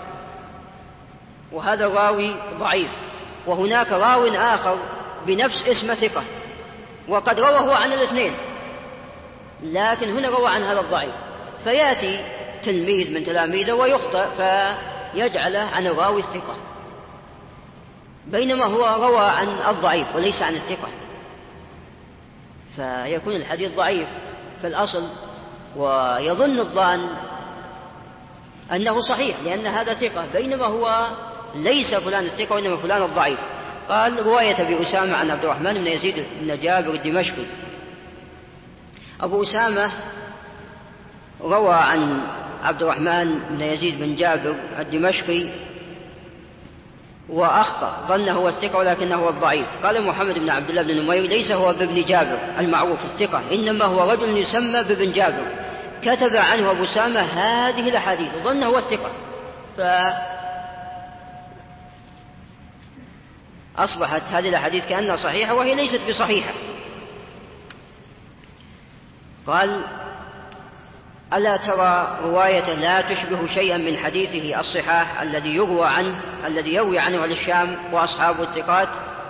وهذا الراوي ضعيف، وهناك راو آخر بنفس اسم ثقة وقد روى هو عن الاثنين، لكن هنا روى عن هذا الضعيف، فيأتي تلميذ من تلاميذه ويخطئ فيجعله عن الراوي الثقة بينما هو روى عن الضعيف وليس عن الثقة، فيكون الحديث ضعيف في الأصل ويظن الظان أنه صحيح لأن هذا ثقة بينما هو ليس فلان الثقة وإنما فلان الضعيف. قال رواية أبي أسامة عن عبد الرحمن بن يزيد بن جابر الدمشقي. أبو أسامة روى عن عبد الرحمن بن يزيد بن جابر الدمشقي وأخطأ ظنه هو الثقة ولكنه هو الضعيف. قال محمد بن عبد الله بن نمير ليس هو بابن جابر المعروف الثقة، إنما هو رجل يسمى بابن جابر كتب عنه أبو أسامة هذه الأحاديث وظنه هو الثقة، فأصبحت هذه الأحاديث كأنها صحيحة وهي ليست بصحيحة. قال ألا ترى رواية لا تشبه شيئا من حديثه الصحاح الذي يروى عنه الذي يروي عنه أهل الشام وأصحاب الثقات.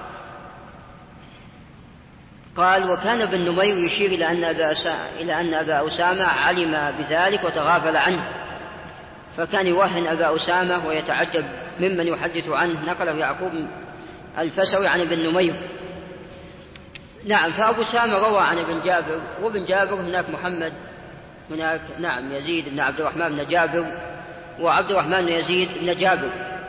قال وكان ابن نمير يشير إلى أن أبا إلى أن أبا أسامة علم بذلك وتغافل عنه، فكان يوهن أبا أسامة ويتعجب ممن يحدث عنه. نقله يعقوب الفسوي عن ابن نمير. نعم. فأبو أسامة روى عن ابن جابر، وابن جابر هناك محمد هناك نعم يزيد بن عبد الرحمن بن جابر وعبد الرحمن بن يزيد بن جابر.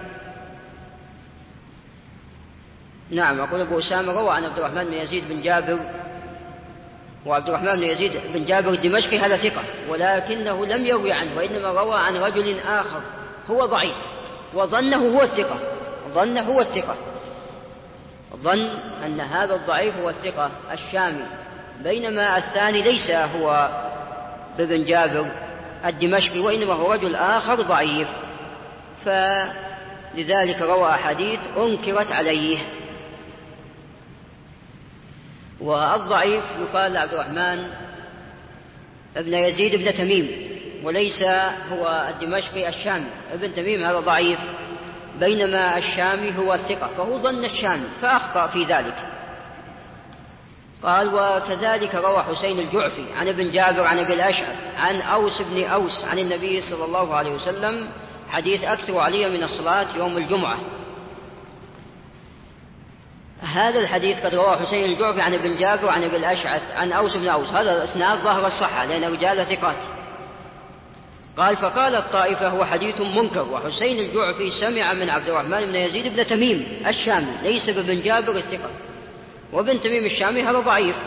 نعم. أقول أبو أسامة روى عن عبد الرحمن بن يزيد بن جابر وعبد الرحمن بن يزيد بن جابر الدمشقي هذا ثقة ولكنه لم يروي عنه وإنما روى عن رجل آخر هو ضعيف وظنه هو الثقة ظنه هو الثقة ظن أن هذا الضعيف هو الثقة الشامي، بينما الثاني ليس هو بابن جابر الدمشقي وإنما هو رجل آخر ضعيف، فلذلك روى أحاديث أنكرت عليه. والضعيف يقال عبد الرحمن ابن يزيد بن تميم وليس هو الدمشقي الشامي. ابن تميم هذا ضعيف بينما الشامي هو الثقة، فهو ظن الشامي فأخطأ في ذلك. قال وكذلك روى حسين الجعفي عن ابن جابر عن ابي الأشعث عن أوس بن أوس عن النبي صلى الله عليه وسلم حديث أكثر علي من الصلاة يوم الجمعة. هذا الحديث قد رواه حسين الجعفي عن ابن جابر عن ابي الأشعث عن أوس بن أوس، هذا الإسناد ظاهر الصحة لأن رجال ثقات. قال فقال الطائفة هو حديث منكر، وحسين الجعفي سمع من عبد الرحمن بن يزيد بن تميم الشامي ليس بابن جابر الثقة، وابن تميم الشامي هذا ضعيف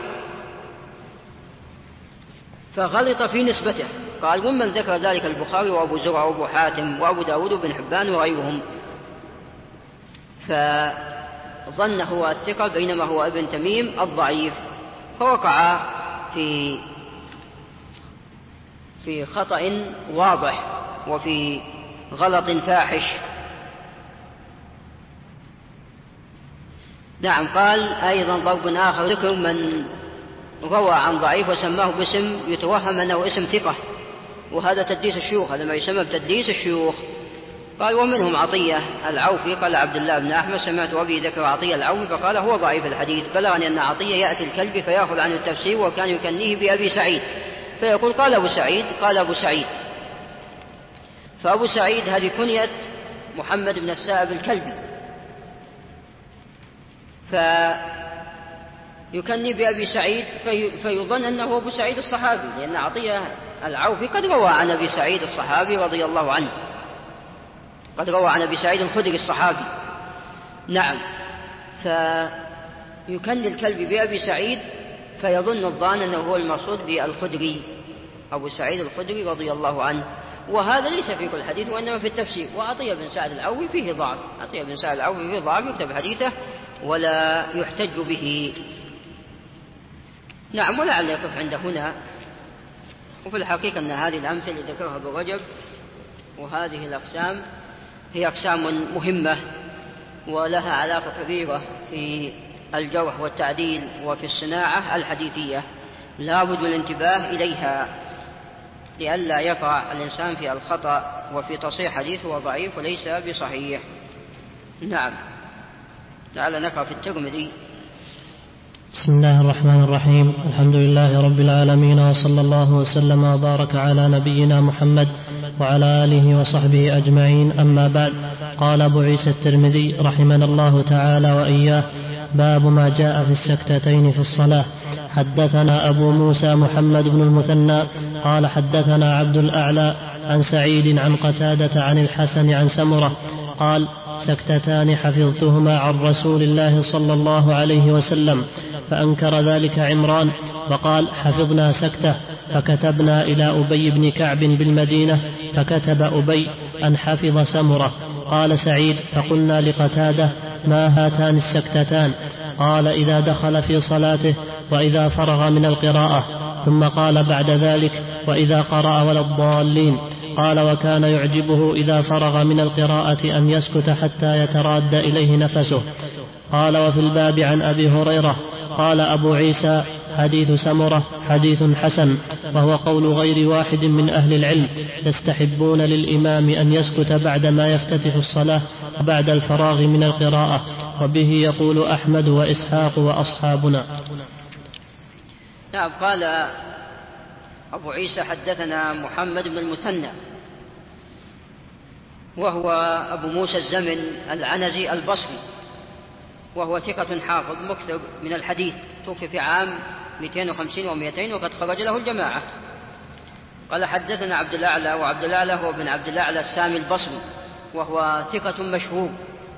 فغلط في نسبته. قال ومن ذكر ذلك البخاري وأبو زرع وأبو حاتم وأبو داود وابن حبان وغيرهم، فظن هو الثقة بينما هو ابن تميم الضعيف، فوقع في في خطأ واضح وفي غلط فاحش. نعم. قال أيضا ضرب آخر ذكر من روى عن ضعيف وسماه باسم يتوهم أنه اسم ثقة، وهذا تدليس الشيوخ، هذا ما يسمى بتدليس الشيوخ. قال ومنهم عطية العوفي. قال عبد الله بن أحمد سمعت أبي ذكر عطية العوفي فقال هو ضعيف الحديث. بلغني أن عطية يأتي الكلب فيأخذ عنه التفسير وكان يكنيه بأبي سعيد، فيقول قال أبو سعيد قال أبو سعيد. فأبو سعيد هذه كنية محمد بن السائب الكلبي، فيكني بأبي سعيد في فيظن أنه أبو سعيد الصحابي، لأن عطية العوفي قد روى عن أبي سعيد الصحابي رضي الله عنه، قد روى عن أبي سعيد الخدري الصحابي. نعم. فيكني الكلب بأبي سعيد فيظن الظان أنه هو المقصود بالخدري، أبو سعيد الخدري رضي الله عنه، وهذا ليس في كل حديث وإنما في التفسير. وعطية بن سعد العوفي فيه ضعف، عطية بن سعد العوفي فيه ضعف يكتب حديثه ولا يحتج به. نعم. ولعل يقف عند هنا. وفي الحقيقة أن هذه الأمثلة اللي ذكرها ابن رجب وهذه الأقسام هي أقسام مهمة ولها علاقة كبيرة في الجرح والتعديل وفي الصناعة الحديثية، لا بد من الانتباه إليها لئلا يقع الإنسان في الخطأ وفي تصحيح حديث هو ضعيف وليس بصحيح. نعم. تعال نقرأ في الترمذي. بسم الله الرحمن الرحيم. الحمد لله رب العالمين، وصلى الله وسلم وبارك على نبينا محمد وعلى آله وصحبه أجمعين، أما بعد. قال أبو عيسى الترمذي رحمنا الله تعالى وإياه: باب ما جاء في السكتتين في الصلاة. حدثنا أبو موسى محمد بن المثنى قال حدثنا عبد الأعلى عن سعيد عن قتادة عن الحسن عن سمرة قال: سكتتان حفظتهما عن رسول الله صلى الله عليه وسلم، فأنكر ذلك عمران وقال: حفظنا سكتة، فكتبنا إلى أبي بن كعب بالمدينة، فكتب أبي أن حفظ سمرة. قال سعيد: فقلنا لقتادة: ما هاتان السكتتان؟ قال: إذا دخل في صلاته وإذا فرغ من القراءة. ثم قال بعد ذلك: وإذا قرأ ولا الضالين. قال: وكان يعجبه إذا فرغ من القراءة أن يسكت حتى يتراد إليه نفسه. قال: وفي الباب عن أبي هريرة. قال أبو عيسى: حديث سمرة حديث حسن، وهو قول غير واحد من أهل العلم، يستحبون للإمام أن يسكت بعدما يفتتح الصلاة بعد الفراغ من القراءة، وبه يقول أحمد وإسحاق وأصحابنا. نعم. قال أبو عيسى: حدثنا محمد بن المثنى، وهو أبو موسى الزمن العنزي البصري، وهو ثقة حافظ مكثر من الحديث، توفي في عام مئتين وخمسين ومئتين وقد خرج له الجماعة. قال: حدثنا عبد الأعلى، وعبد الأعلى هو بن عبد الأعلى السامي البصري، وهو ثقة مشهور،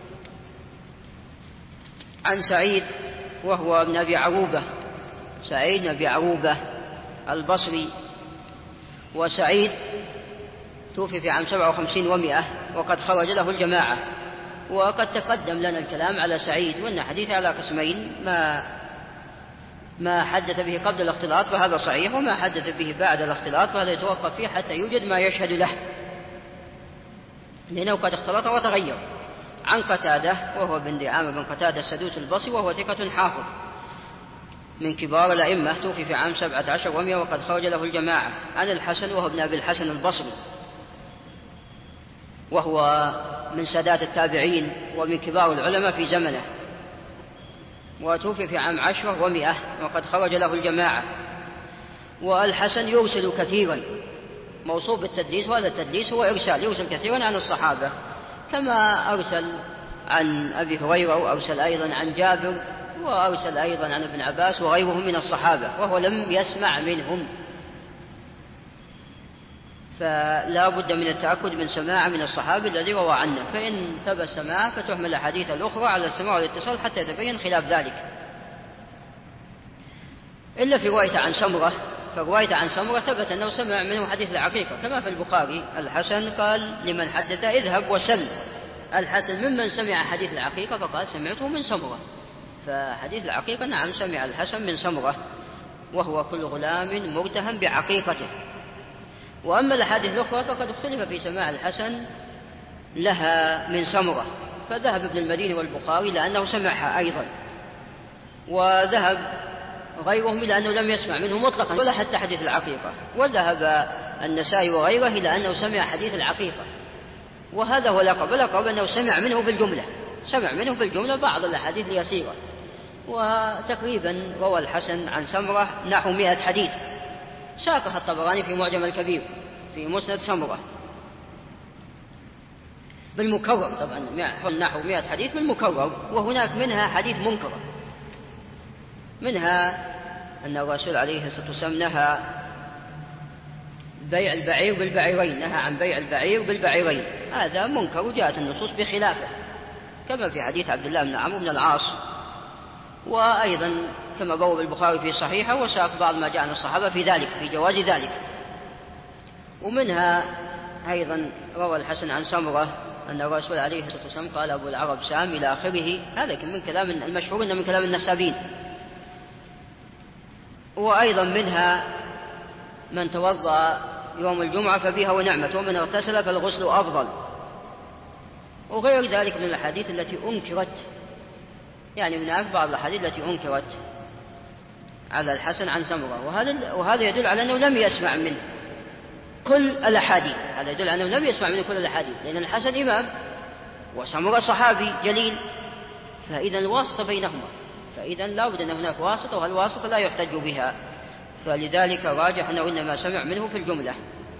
عن سعيد وهو ابن أبي عروبة، سعيد بن أبي عروبة البصري. وسعيد توفي في عام سبعة وخمسين ومئة وقد خرج له الجماعة. وقد تقدم لنا الكلام على سعيد، وأن حديث على قسمين: ما ما حدث به قبل الاختلاط فهذا صحيح، وما حدث به بعد الاختلاط فهذا يتوقف فيه حتى يوجد ما يشهد له، لأنه قد اختلط وتغير. عن قتادة وهو بن دعامة بن قتادة السدوس البصري، وهو ثقة حافظ من كبار الأئمة، توفي في عام سبعة عشر ومئة وقد خرج له الجماعة. عن الحسن وهو ابن أبي الحسن البصري، وهو من سادات التابعين ومن كبار العلماء في زمنه، وتوفي في عام عشرة ومئة وقد خرج له الجماعة. والحسن يرسل كثيرا، موصوف بالتدليس، وهذا التدليس هو إرسال، يرسل كثيرا عن الصحابة، كما أرسل عن أبي هريرة، وأرسل أيضا عن جابر، وأرسل أيضا عن ابن عباس وغيرهم من الصحابة، وهو لم يسمع منهم، فلا بد من التأكد من سماع من الصحابي الذي روى عنه. فإن ثبت سماع فتحمل الأحاديث الأخرى على السماع والاتصال حتى يتبين خلاف ذلك، إلا في رواية عن سمرة. فرواية عن سمرة ثبت أنه سمع منه حديث العقيقة، كما في البخاري: الحسن قال لمن حدث: اذهب وسل. الحسن ممن سمع حديث العقيقة فقال: سمعته من سمرة. فحديث العقيقة نعم سمع الحسن من سمرة، وهو كل غلام مرتهن بعقيقته. وأما الأحاديث الأخرى فقد اختلف في سماع الحسن لها من سمرة، فذهب ابن المديني والبخاري لأنه سمعها أيضا، وذهب غيرهم إلى أنه لم يسمع منه مطلقا ولا حتى حديث العقيقة، وذهب النسائي وغيره إلى أنه سمع حديث العقيقة، وهذا هو الأقرب. الأقرب أنه سمع منه بالجملة، سمع منه بالجملة بعض الأحاديث اليسيرة. وتقريبا روى الحسن عن سمرة نحو مئة حديث، ساقها الطبراني في معجم الكبير في مسند سمرة بالمكرر، طبعا نحو مئة حديث بالمكرر، وهناك منها حديث منكر، منها أن الرسول عليه الصلاة والسلام نهى بيع البعير بالبعيرين، نهى عن بيع البعير بالبعيرين، هذا منكر وجاءت النصوص بخلافه، كما في حديث عبد الله بن عمرو بن العاص، وأيضا كما بوب البخاري في صحيحه وساق بعض ما جاء عن الصحابة في ذلك، في جواز ذلك. ومنها أيضا روى الحسن عن سمرة أن الرسول عليه الصلاة والسلام قال أبو العرب سام إلى آخره، هذا من كلام المشهور إنه من كلام النسابين. وأيضا منها من توضأ يوم الجمعة فبها ونعمت، ومن اغتسل فالغسل أفضل، وغير ذلك من الحديث التي أنكرت، يعني من بعض الحديث التي أنكرت على الحسن عن سمرة، وهذا, وهذا يدل على أنه لم يسمع منه كل الأحاديث، هذا يدل على أنه لم يسمع منه كل الأحاديث، لأن الحسن إمام وسمرة صحابي جليل، فإذا الواسطة بينهما، فإذا لا بد أن هناك واسطة، وهالواسطة لا يحتج بها، فلذلك راجح أنه إنما سمع منه في الجملة.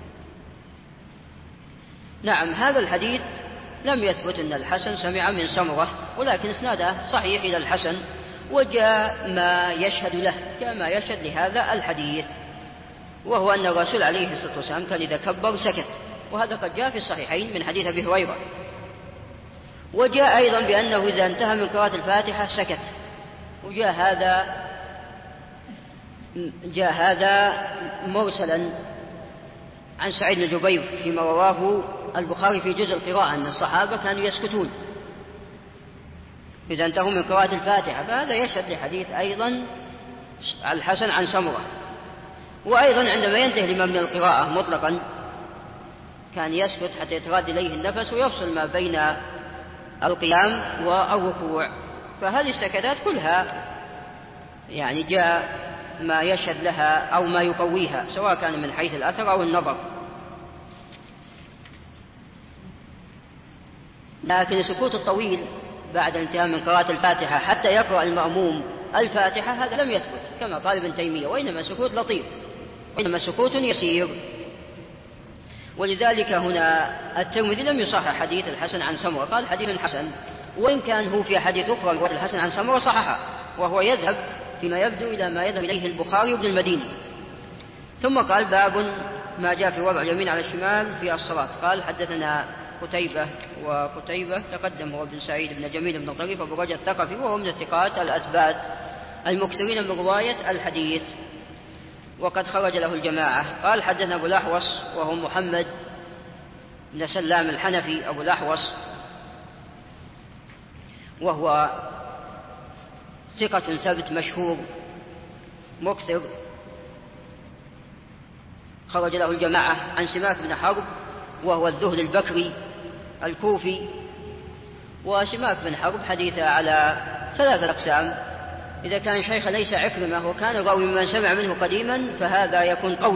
نعم، هذا الحديث لم يثبت أن الحسن سمع من سمرة، ولكن اسناده صحيح إلى الحسن، وجاء ما يشهد له، جاء ما يشهد لهذا الحديث، وهو أن الرسول عليه الصلاة والسلام كان إذا كبر سكت، وهذا قد جاء في الصحيحين من حديث أبي هريرة. وجاء أيضا بأنه إذا انتهى من قراءة الفاتحة سكت، وجاء هذا جاء هذا مرسلا عن سعيد بن جبير فيما رواه البخاري في جزء القراءة أن الصحابة كانوا يسكتون إذا انتهوا من قراءة الفاتحة، فهذا يشهد لحديث أيضا الحسن عن سمرة. وأيضا عندما ينتهي الإمام من القراءة مطلقا كان يسكت حتى يتراد إليه النفس ويفصل ما بين القيام والركوع، فهذه السكتات كلها يعني جاء ما يشهد لها أو ما يقويها، سواء كان من حيث الأثر أو النظر. لكن السكوت الطويل بعد انتهاء من قراءة الفاتحة حتى يقرأ المأموم الفاتحة هذا لم يثبت كما قال ابن تيمية، وإنما سكوت لطيف، وإنما سكوت يسير. ولذلك هنا الترمذي لم يصحح حديث الحسن عن سمرة، قال حديث حسن، وإن كان هو في حديث أخرى رواية الحسن عن سمرة صححها، وهو يذهب فيما يبدو إلى ما يذهب إليه البخاري وابن المديني. ثم قال باب ما جاء في وضع اليمين على الشمال في الصلاة. قال حدثنا قتيبة، وقتيبة تقدم هو ابن سعيد بن جميل بن طريف أبو رجاء الثقفي، وهو من الثقات الأثبات المكثرين من رواية الحديث، وقد خرج له الجماعة. قال حدثنا أبو الأحوص وهو محمد بن سلام الحنفي أبو الأحوص، وهو ثقة ثبت مشهور مكثر، خرج له الجماعة. عن سماك بن حرب وهو الذهل البكري الكوفي، وسماك بن حرب حديثه على ثلاثة أقسام: إذا كان شيخ ليس عكرمة وكان راوي ممن سمع منه قديما فهذا يكون قوي،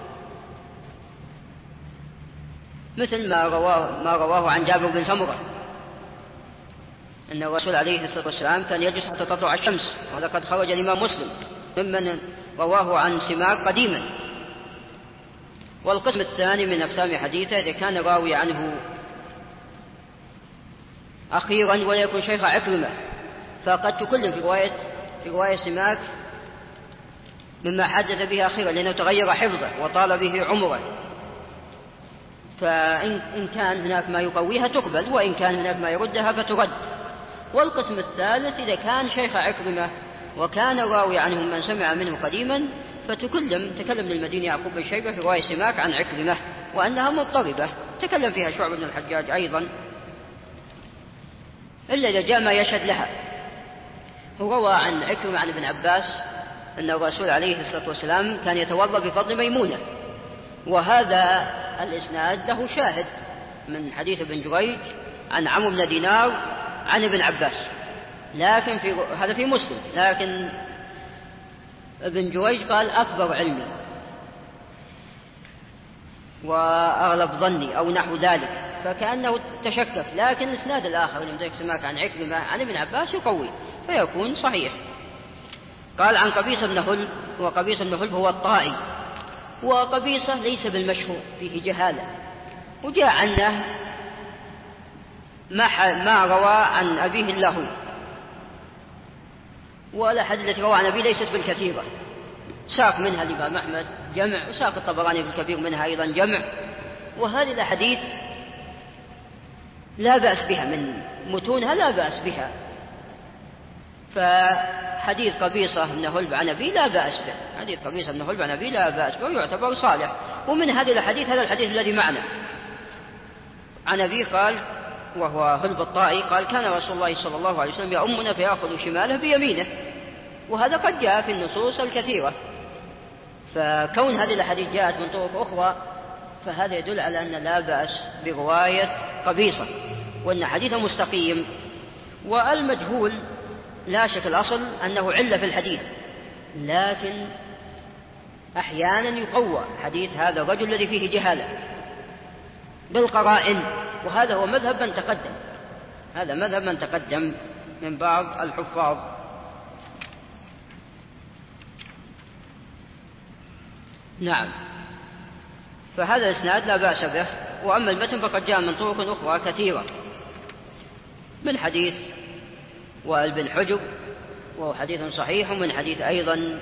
مثل ما رواه, ما رواه عن جابر بن سمرة أن الرسول عليه الصلاة والسلام كان يجلس حتى تطلع الشمس، وهذا قد خرج الإمام مسلم ممن رواه عن سماك قديما. والقسم الثاني من أقسام حديثه إذا كان راوي عنه أخيرا ولا يكون شيخ عكرمة، فقد تكلم في رواية في رواية سماك مما حدث به أخيرا لأنه تغير حفظه وطال به عمره، فإن كان هناك ما يقويها تقبل، وإن كان هناك ما يردها فترد. والقسم الثالث إذا كان شيخ عكرمة وكان راوي عنه من سمع منه قديما فتكلم تكلم للمديني يعقوب بن شيبة في رواية سماك عن عكرمة وأنها مضطربة، تكلم فيها شعب بن الحجاج أيضا، إلا إذا جاء ما يشهد لها. هو روى عن عكرمة عن ابن عباس أن الرسول عليه الصلاة والسلام كان يتوضأ بفضل ميمونة، وهذا الإسناد له شاهد من حديث ابن جريج عن عمرو بن دينار عن ابن عباس، لكن في هذا في مسلم، لكن ابن جريج قال أكبر علمي وأغلب ظني أو نحو ذلك، فكأنه تشكك، لكن الإسناد الآخر لم ذلك سماك عن عكرمة عن ابن عباس يقوي فيكون صحيح. قال عن قبيصة بن هلب، وقبيصة بن هلب هو الطائي، وقبيصة ليس بالمشهور فيه جهالة، وجاء عنه ما روى عن أبيه له، والأحاديث التي روى عن أبيه ليست بالكثيرة، ساق منها الإمام أحمد جمع، وساق الطبراني في الكبير منها أيضا جمع، وهذه الأحاديث لا بأس بها، من متونها لا بأس بها، فحديث قبيصة بن هلب عن أبيه لا بأس به، حديث قبيصة بن هلب عن أبيه لا بأس به ويعتبر صالح. ومن هذه الأحاديث هذا الحديث الذي معنا عن أبيه قال، وهو هلب الطائي، قال كان رسول الله صلى الله عليه وسلم يؤمنا فيأخذ شماله بيمينه، وهذا قد جاء في النصوص الكثيرة، فكون هذه الأحاديث جاءت من طرق أخرى فهذا يدل على أن لا بأس برواية قبيصة، وأن حديثه مستقيم. والمجهول لا شك الأصل أنه علة في الحديث، لكن أحيانا يقوى حديث هذا الرجل الذي فيه جهالة بالقرائن، وهذا هو مذهب من تقدم، هذا مذهب من تقدم من بعض الحفاظ. نعم، فهذا الإسناد لا بأس به. وأما المتن فقد جاء من طرق أخرى كثيرة، من حديث وائل بن حجر وهو حديث صحيح، ومن حديث أيضا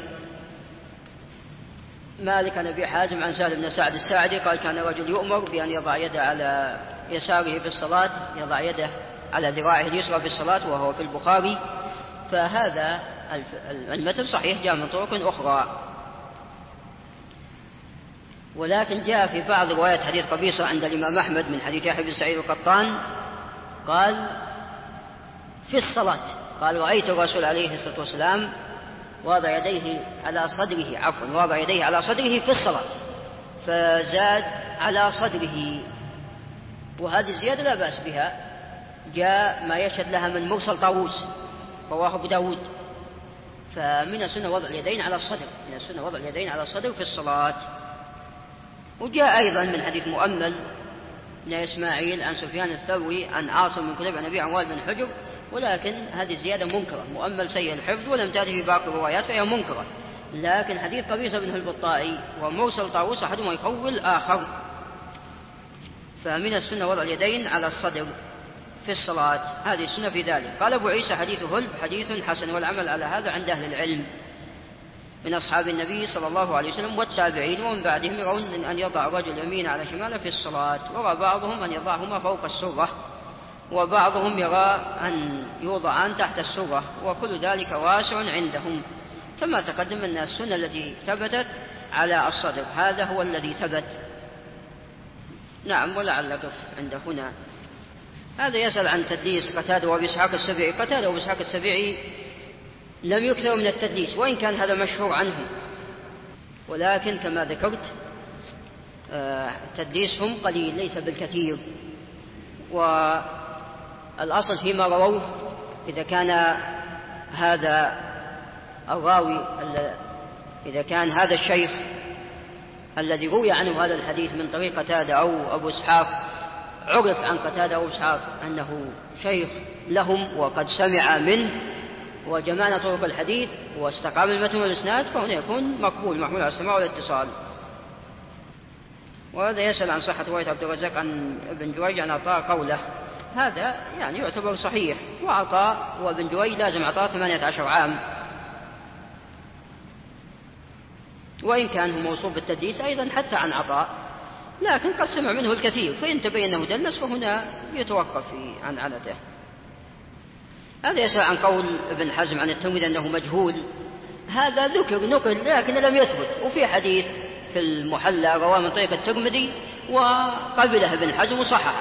مالك عن أبي حازم عن سهل بن سعد الساعدي قال كان رجل يؤمر بأن يضع يده على يساره في الصلاة، يضع يده على ذراعه اليسرى في الصلاة، وهو في البخاري. فهذا المتن صحيح جاء من طرق أخرى. ولكن جاء في بعض روايات حديث قبيصة عند الإمام أحمد من حديث يحيى بن سعيد القطان قال في الصلاة، قال رأيت الرسول عليه الصلاة والسلام وضع يديه على صدره، عفوا وضع يديه على صدره في الصلاة، فزاد على صدره، وهذه الزيادة لا بأس بها، جاء ما يشهد لها من مرسل طاووس رواه أبو داود. فمن السنة وضع اليدين على الصدر، من السنة وضع اليدين على الصدر في الصلاة. وجاء أيضا من حديث مؤمل بن إسماعيل عن سفيان الثوري عن عاصم بن كليب عن أبي عن وائل بن حجر، ولكن هذه الزيادة منكرة، مؤمل سيء الحفظ ولم تأتي في باقي الروايات فهي منكرة. لكن حديث قبيصة بن هلب الطائي ومرسل طاووس أحدهما يقوي الآخر. فمن السنة وضع اليدين على الصدر في الصلاة، هذه السنة في ذلك. قال أبو عيسى حديث هلب حديث حسن، والعمل على هذا عند أهل العلم من أصحاب النبي صلى الله عليه وسلم والتابعين ومن بعدهم، يرون أن يضع الرجل يمين على شماله في الصلاة، ورى بعضهم أن يضعهما فوق السرة، وبعضهم يرى أن يوضعان تحت السرة، وكل ذلك واسع عندهم، كما تقدم أن السنة التي ثبتت على الصدر هذا هو الذي ثبت. نعم، ولعل أقف عند هنا. هذا يسأل عن تدليس قتادة وأبي إسحاق السبيعي. قتادة وأبي إسحاق السبيعي لم يكثروا من التدليس، وإن كان هذا مشهور عنهم، ولكن كما ذكرت تدليسهم قليل ليس بالكثير. والأصل فيما رووه إذا كان هذا الراوي إذا كان هذا الشيخ الذي روي عنه هذا الحديث من طريق قتادة أو أبو إسحاق عرف عن قتادة أو إسحاق أنه شيخ لهم وقد سمع منه وجمعنا طرق الحديث واستقام المتن والإسناد، فهنا يكون مقبول محمول على السماع والاتصال. وهذا يسأل عن صحة رواية عبد الرزاق عن ابن جريج عن عطاء قوله، هذا يعني يعتبر صحيح، وعطاء وابن جريج لازم عطاء ثمانية عشر عام، وإن كان هو موصوف بالتدليس أيضا حتى عن عطاء، لكن قد سمع منه الكثير، فإن تبين أنه دلس فهنا يتوقف في عن عنته. هذا يسأل عن قول ابن حزم عن الترمذي أنه مجهول، هذا ذكر نقل لكن لم يثبت، وفي حديث في المحلى رواه من طريق الترمذي وقبله ابن حزم وصححه.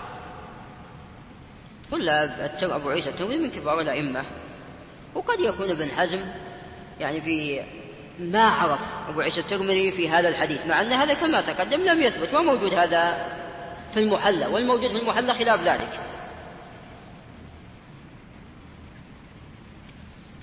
كل أبو عيسى الترمذي من كبار الأئمة، وقد يكون ابن حزم يعني في ما عرف أبو عيسى الترمذي في هذا الحديث، مع أن هذا كما تقدم لم يثبت، وموجود هذا في المحلى، والموجود في المحلى خلاف ذلك.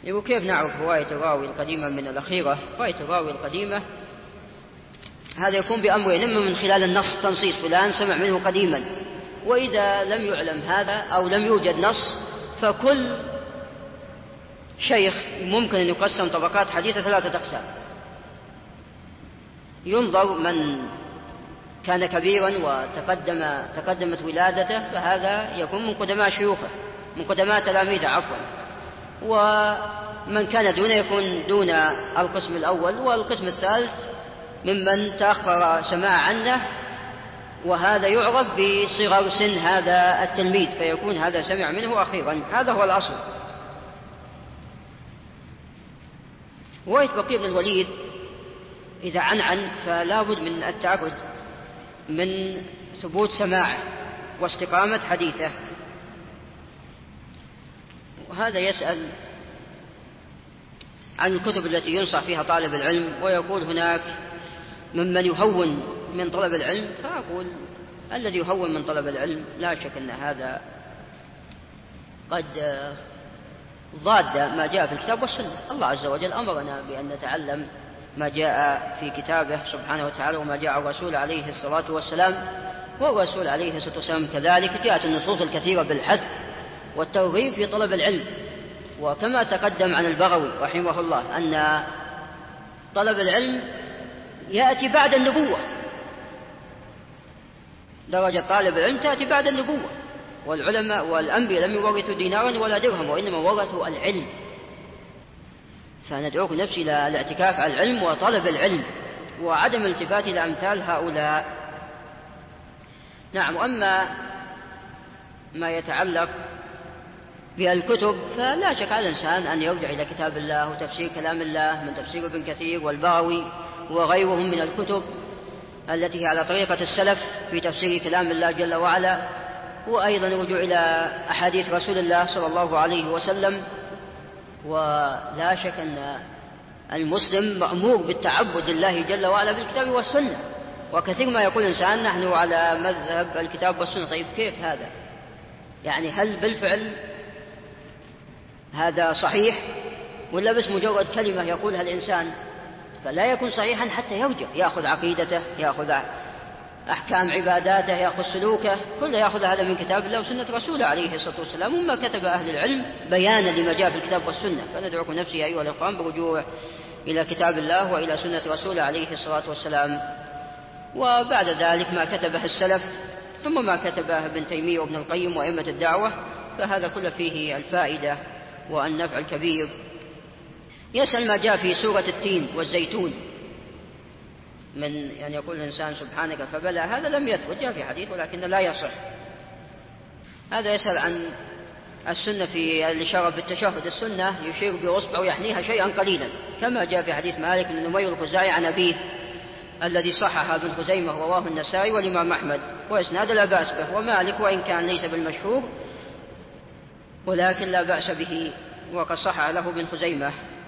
يقول كيف نعرف رواية الراوي القديمة من الأخيرة؟ رواية الراوي القديمة هذا يكون بأمرين: إما من خلال النص تنصيص فلان سمع منه قديما، وإذا لم يعلم هذا أو لم يوجد نص فكل شيخ ممكن أن يقسم طبقات حديثة ثلاثة أقسام. ينظر من كان كبيرا وتقدم تقدمت ولادته فهذا يكون من قدماء شيوخه، من قدماء تلاميذه عفوا، ومن كان دونه يكون دون القسم الأول، والقسم الثالث ممن تأخر سماع عنه، وهذا يعرف بصغر سن هذا التلميذ فيكون هذا سمع منه أخيرا. هذا هو الأصل. رواية بقية بن الوليد إذا عن عن فلا بد من التأكد من ثبوت سماعه واستقامة حديثه. وهذا يسأل عن الكتب التي ينصح فيها طالب العلم، ويقول هناك ممن يهون من طلب العلم، فأقول الذي يهون من طلب العلم لا شك أن هذا قد ضاد ما جاء في الكتاب والسنة. الله عز وجل أمرنا بأن نتعلم ما جاء في كتابه سبحانه وتعالى وما جاء الرسول عليه الصلاة والسلام، والرسول عليه الصلاة والسلام كذلك جاءت النصوص الكثيرة بالحث والترغيب في طلب العلم. وكما تقدم عن البغوي رحمه الله أن طلب العلم يأتي بعد النبوة، درجة طالب العلم تأتي بعد النبوة، والعلماء والأنبياء لم يورثوا دينارا ولا درهم وإنما ورثوا العلم. فندعوك نفسي إلى الاعتكاف على العلم وطلب العلم وعدم الالتفات إلى أمثال هؤلاء. نعم. وأما ما يتعلق بالكتب فلا شك على الإنسان أن يرجع إلى كتاب الله وتفسير كلام الله من تفسير ابن كثير والبغوي وغيرهم من الكتب التي هي على طريقة السلف في تفسير كلام الله جل وعلا، وأيضا الرجوع إلى أحاديث رسول الله صلى الله عليه وسلم. ولا شك أن المسلم مأمور بالتعبد لله جل وعلا بالكتاب والسنة، وكثير ما يقول الإنسان نحن على مذهب الكتاب والسنة. طيب كيف هذا؟ يعني هل بالفعل هذا صحيح ولا بس مجرد كلمة يقولها الإنسان؟ فلا يكون صحيحا حتى يرجع يأخذ عقيدته، يأخذ أحكام عباداته، يأخذ سلوكه، كله يأخذ هذا من كتاب الله وسنة رسوله عليه الصلاة والسلام، وما كتب أهل العلم بيانا لما جاء في الكتاب والسنة. فندعوكم نفسي أيها الأخوان بالرجوع إلى كتاب الله وإلى سنة رسوله عليه الصلاة والسلام، وبعد ذلك ما كتبه السلف ثم ما كتبه ابن تيمية وابن القيم وأئمة الدعوة، فهذا كله فيه الفائدة والنفع الكبير. يسأل ما جاء في سورة التين والزيتون من يعني يقول الإنسان سبحانك فبلى، هذا لم يثبت، جاء في حديث ولكن لا يصح. هذا يسأل عن السنة في الإشارة بالتشهد، السنة يشير بأصبع ويحنيها شيئا قليلا كما جاء في حديث مالك بن نمير الخزاعي عن أبيه الذي صحح ابن خزيمة رواه النسائي والإمام أحمد وإسناد لا بأس به، ومالك وإن كان ليس بالمشهور ولكن لا بأس به وقد صحح له ابن خزيمة.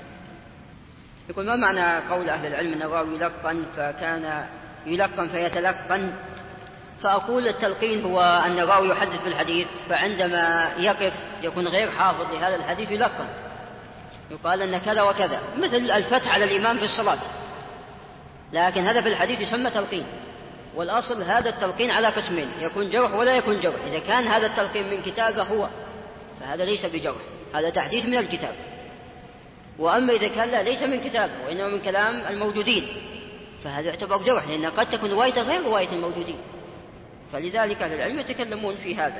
يقول ما معنى قول أهل العلم أن الراوي يلقن فكان يلقن فيتلقن؟ فأقول التلقين هو أن الراوي يحدث بالحديث فعندما يقف يكون غير حافظ لهذا الحديث يلقن، يقال أن كذا وكذا، مثل الفتح على الإمام في الصلاة، لكن هذا في الحديث يسمى تلقين. والأصل هذا التلقين على قسمين، يكون جرح ولا يكون جرح. إذا كان هذا التلقين من كتابه هو فهذا ليس بجرح، هذا تحديث من الكتاب. وأما إذا كان لا ليس من كتابه وإنما من كلام الموجودين فهذا يعتبر جرح، لأن قد تكون روايته غير رواية الموجودين، فلذلك أهل العلم يتكلمون في هذا.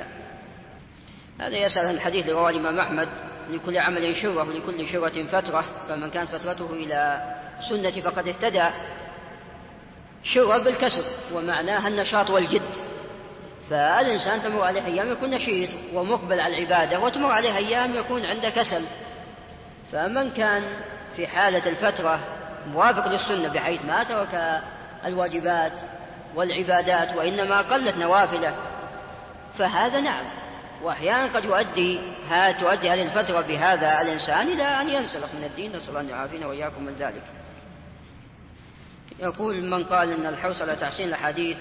هذا يسأل عن الحديث رواه الإمام أحمد لكل عمل شرة ولكل شرة فترة، فمن كانت فترته إلى سنة فقد اهتدى. شرة بالكسر ومعناها النشاط والجد، فالإنسان تمر عليه أيام يكون نشيط ومقبل على العبادة، وتمر عليه أيام يكون عنده كسل. فمن كان في حالة الفترة موافق للسنة بحيث ما ترك الواجبات والعبادات وإنما قلت نوافله فهذا نعم، وأحيانا قد يؤدي تؤدي هذه الفترة بهذا الإنسان إلى أن ينسلخ من الدين، نسأل الله أن يعافينا وإياكم من ذلك. يقول من قال أن الحرص على تحسين الحديث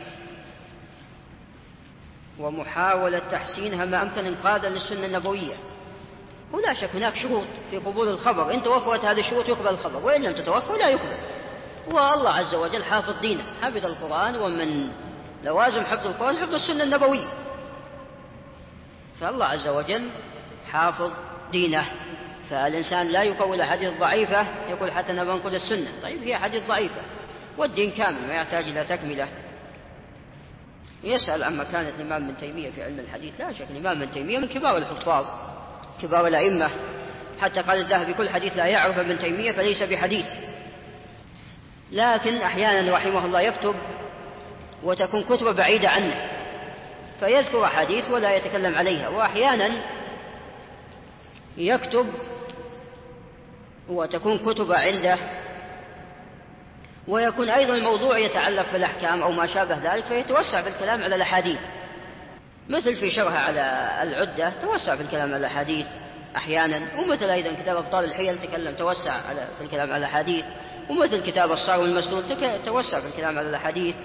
ومحاولة تحسينها ما أمكن إنقاذا للسنة النبوية ولا شك هناك شروط في قبول الخبر، إن توفرت هذه الشروط يقبل الخبر، وإن لم تتوفر لا يقبل. والله عز وجل حافظ دينه، حفظ القرآن، ومن لوازم حفظ القرآن حفظ السنة النبوية، فالله عز وجل حافظ دينه. فالإنسان لا يقول حديث ضعيفة يقول حتى ننقل السنة، طيب هي حديث ضعيفة والدين كامل ما يحتاج إلى تكملة. يسأل عن مكانة الإمام ابن تيمية في علم الحديث، لا شك الإمام ابن تيمية من كبار الحفاظ كبار الأئمة، حتى قال الذهبي كل حديث لا يعرف ابن تيمية فليس بحديث. لكن أحيانا رحمه الله يكتب وتكون كتبة بعيدة عنه فيذكر حديث ولا يتكلم عليها، وأحيانا يكتب وتكون كتبة عنده ويكون أيضا الموضوع يتعلق في الأحكام أو ما شابه ذلك فيتوسع في الكلام على الأحاديث، مثل في شرح على العدة توسع في الكلام على الأحاديث أحيانا، ومثل أيضا كتاب أبطال الحيل تكلم توسع على في الكلام على الأحاديث، ومثل كتاب الصار والمسلول توسع في الكلام على الأحاديث.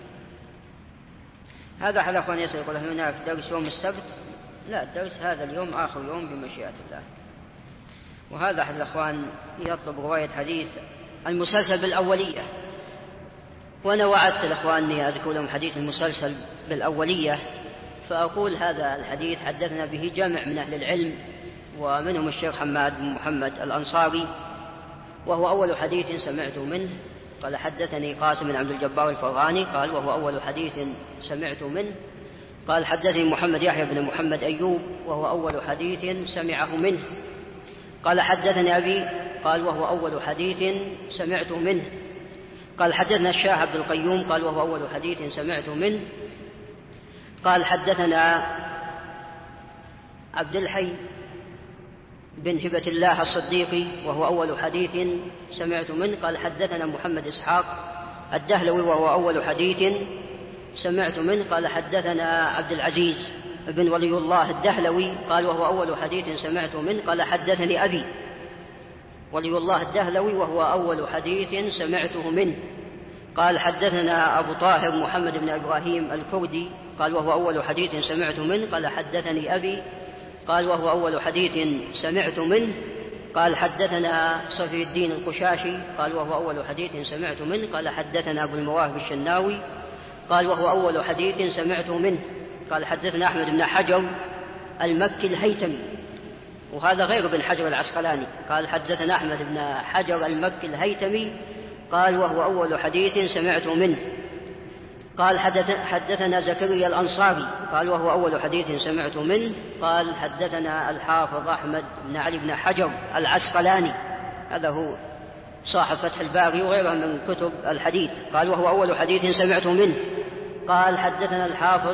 هذا أحد الأخوان يسأل يقول هناك درس يوم السبت؟ لا، الدرس هذا اليوم آخر يوم بمشيئة الله. وهذا أحد الأخوان يطلب رواية حديث المسلسل بالأولية، وأنا وعدت الأخوان أني أذكر لهم حديث المسلسل بالأولية، فأقول هذا الحديث حدثنا به جمع من أهل العلم ومنهم الشيخ حماد بن محمد الأنصاري، وهو أول حديث سمعت منه. قال حدثني قاسم بن عبد الجبار الفغاني قال وهو أول حديث سمعت منه. قال حدثني محمد يحيى بن محمد أيوب وهو أول حديث سمعه منه. قال حدثني أبي قال وهو أول حديث سمعت منه. قال حدثنا الشاه عبد القيوم قال وهو أول حديث سمعت منه. قال حدثنا عبد الحي بن هبة الله الصديقي وهو أول حديث سمعت منه. قال حدثنا محمد إسحاق الدهلوي وهو أول حديث سمعت منه. قال حدثنا عبد العزيز بن ولي الله الدهلوي قال وهو أول حديث سمعت منه. قال حدثني أبي ولي الله الدهلوي وهو أول حديث سمعته منه. قال حدثنا أبو طاهر محمد بن إبراهيم الكردي قال وهو أول حديث سمعت منه. قال حدثني أبي قال وهو أول حديث سمعت منه. قال حدثنا صفي الدين القشاشي قال وهو أول حديث سمعت منه. قال حدثنا أبو المواهب الشناوي قال وهو أول حديث سمعته منه. قال حدثنا أحمد بن حجر المكي الهيتمي وهذا غير بن حجر العسقلاني. قال حدثنا أحمد بن حجر المكي الهيتمي قال وهو أول حديث سمعت منه. قال حدثنا زكريا الأنصاري قال وهو أول حديث سمعت منه. قال حدثنا الحافظ أحمد بن علي بن حجر العسقلاني هذا هو صاحب فتح الباري وغيره من كتب الحديث قال وهو أول حديث سمعت منه. قال حدثنا الحافظ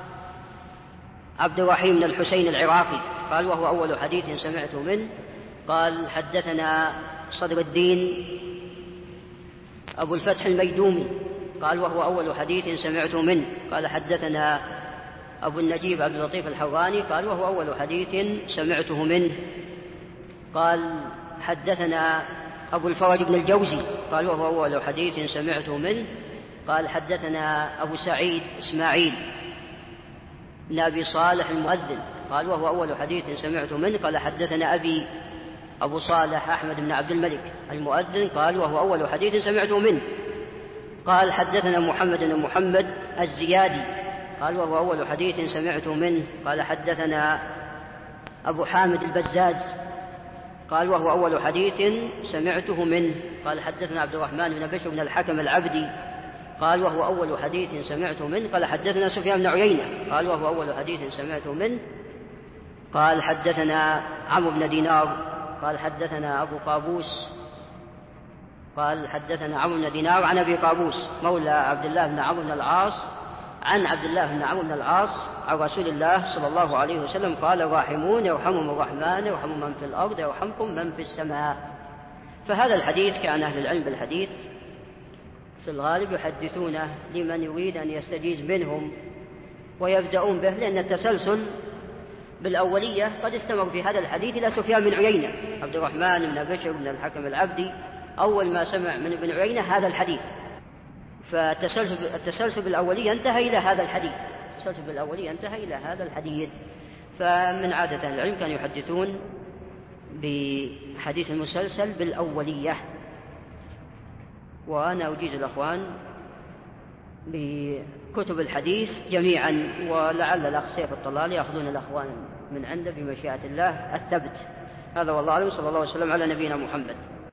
عبد الرحيم بن الحسين العراقي قال وهو أول حديث سمعت منه. قال حدثنا صدر الدين أبو الفتح الميدومي قال وهو أول حديث سمعت منه. قال حدثنا أبو النجيب عبد اللطيف الحراني قال وهو أول حديث سمعته منه. قال حدثنا أبو الفرج بن الجوزي قال وهو أول حديث سمعته منه. قال حدثنا أبو سعيد إسماعيل بن أبي صالح المؤذن قال وهو أول حديث سمعت منه. قال حدثنا أبي أبو صالح أحمد بن عبد الملك المؤذن قال وهو أول حديث سمعته منه. قال حدثنا محمد بن محمد الزيادي قال وهو أول حديث سمعته منه. قال حدثنا أبو حامد البزاز قال وهو أول حديث سمعته منه. قال حدثنا عبد الرحمن بن بشر بن الحكم العبدي قال وهو أول حديث سمعته منه. قال حدثنا سفيان بن عيينة قال وهو أول حديث سمعته منه. قال حدثنا عمرو بن دينار قال حدثنا أبو قابوس قال حدثنا عمرو بن دينار عن أبي قابوس مولى عبد الله بن عمرو بن العاص عن عبد الله بن عمرو بن العاص عن رسول الله صلى الله عليه وسلم قال الراحمون يرحمهم الرحمن يرحم من في الأرض يرحمكم من في السماء. فهذا الحديث كان أهل العلم بالحديث في الغالب يحدثونه لمن يريد أن يستجيز منهم ويبدأون به، لأن التسلسل بالأولية قد استمر في هذا الحديث إلى سفيان بن عيينة. عبد الرحمن بن بشر بن الحكم العبدي أول ما سمع من ابن عيينة هذا الحديث، فالتسلسل بالأولية انتهى إلى هذا الحديث التسلسل بالأولية انتهى إلى هذا الحديث. فمن عادة العلم كانوا يحدثون بحديث المسلسل بالأولية. وأنا أجيز الأخوان بكتب الحديث جميعا، ولعل الأخ سيف الطلال يأخذون الأخوان من عنده بمشيئة الله الثبت. هذا والله أعلم، صلى الله عليه وسلم على نبينا محمد.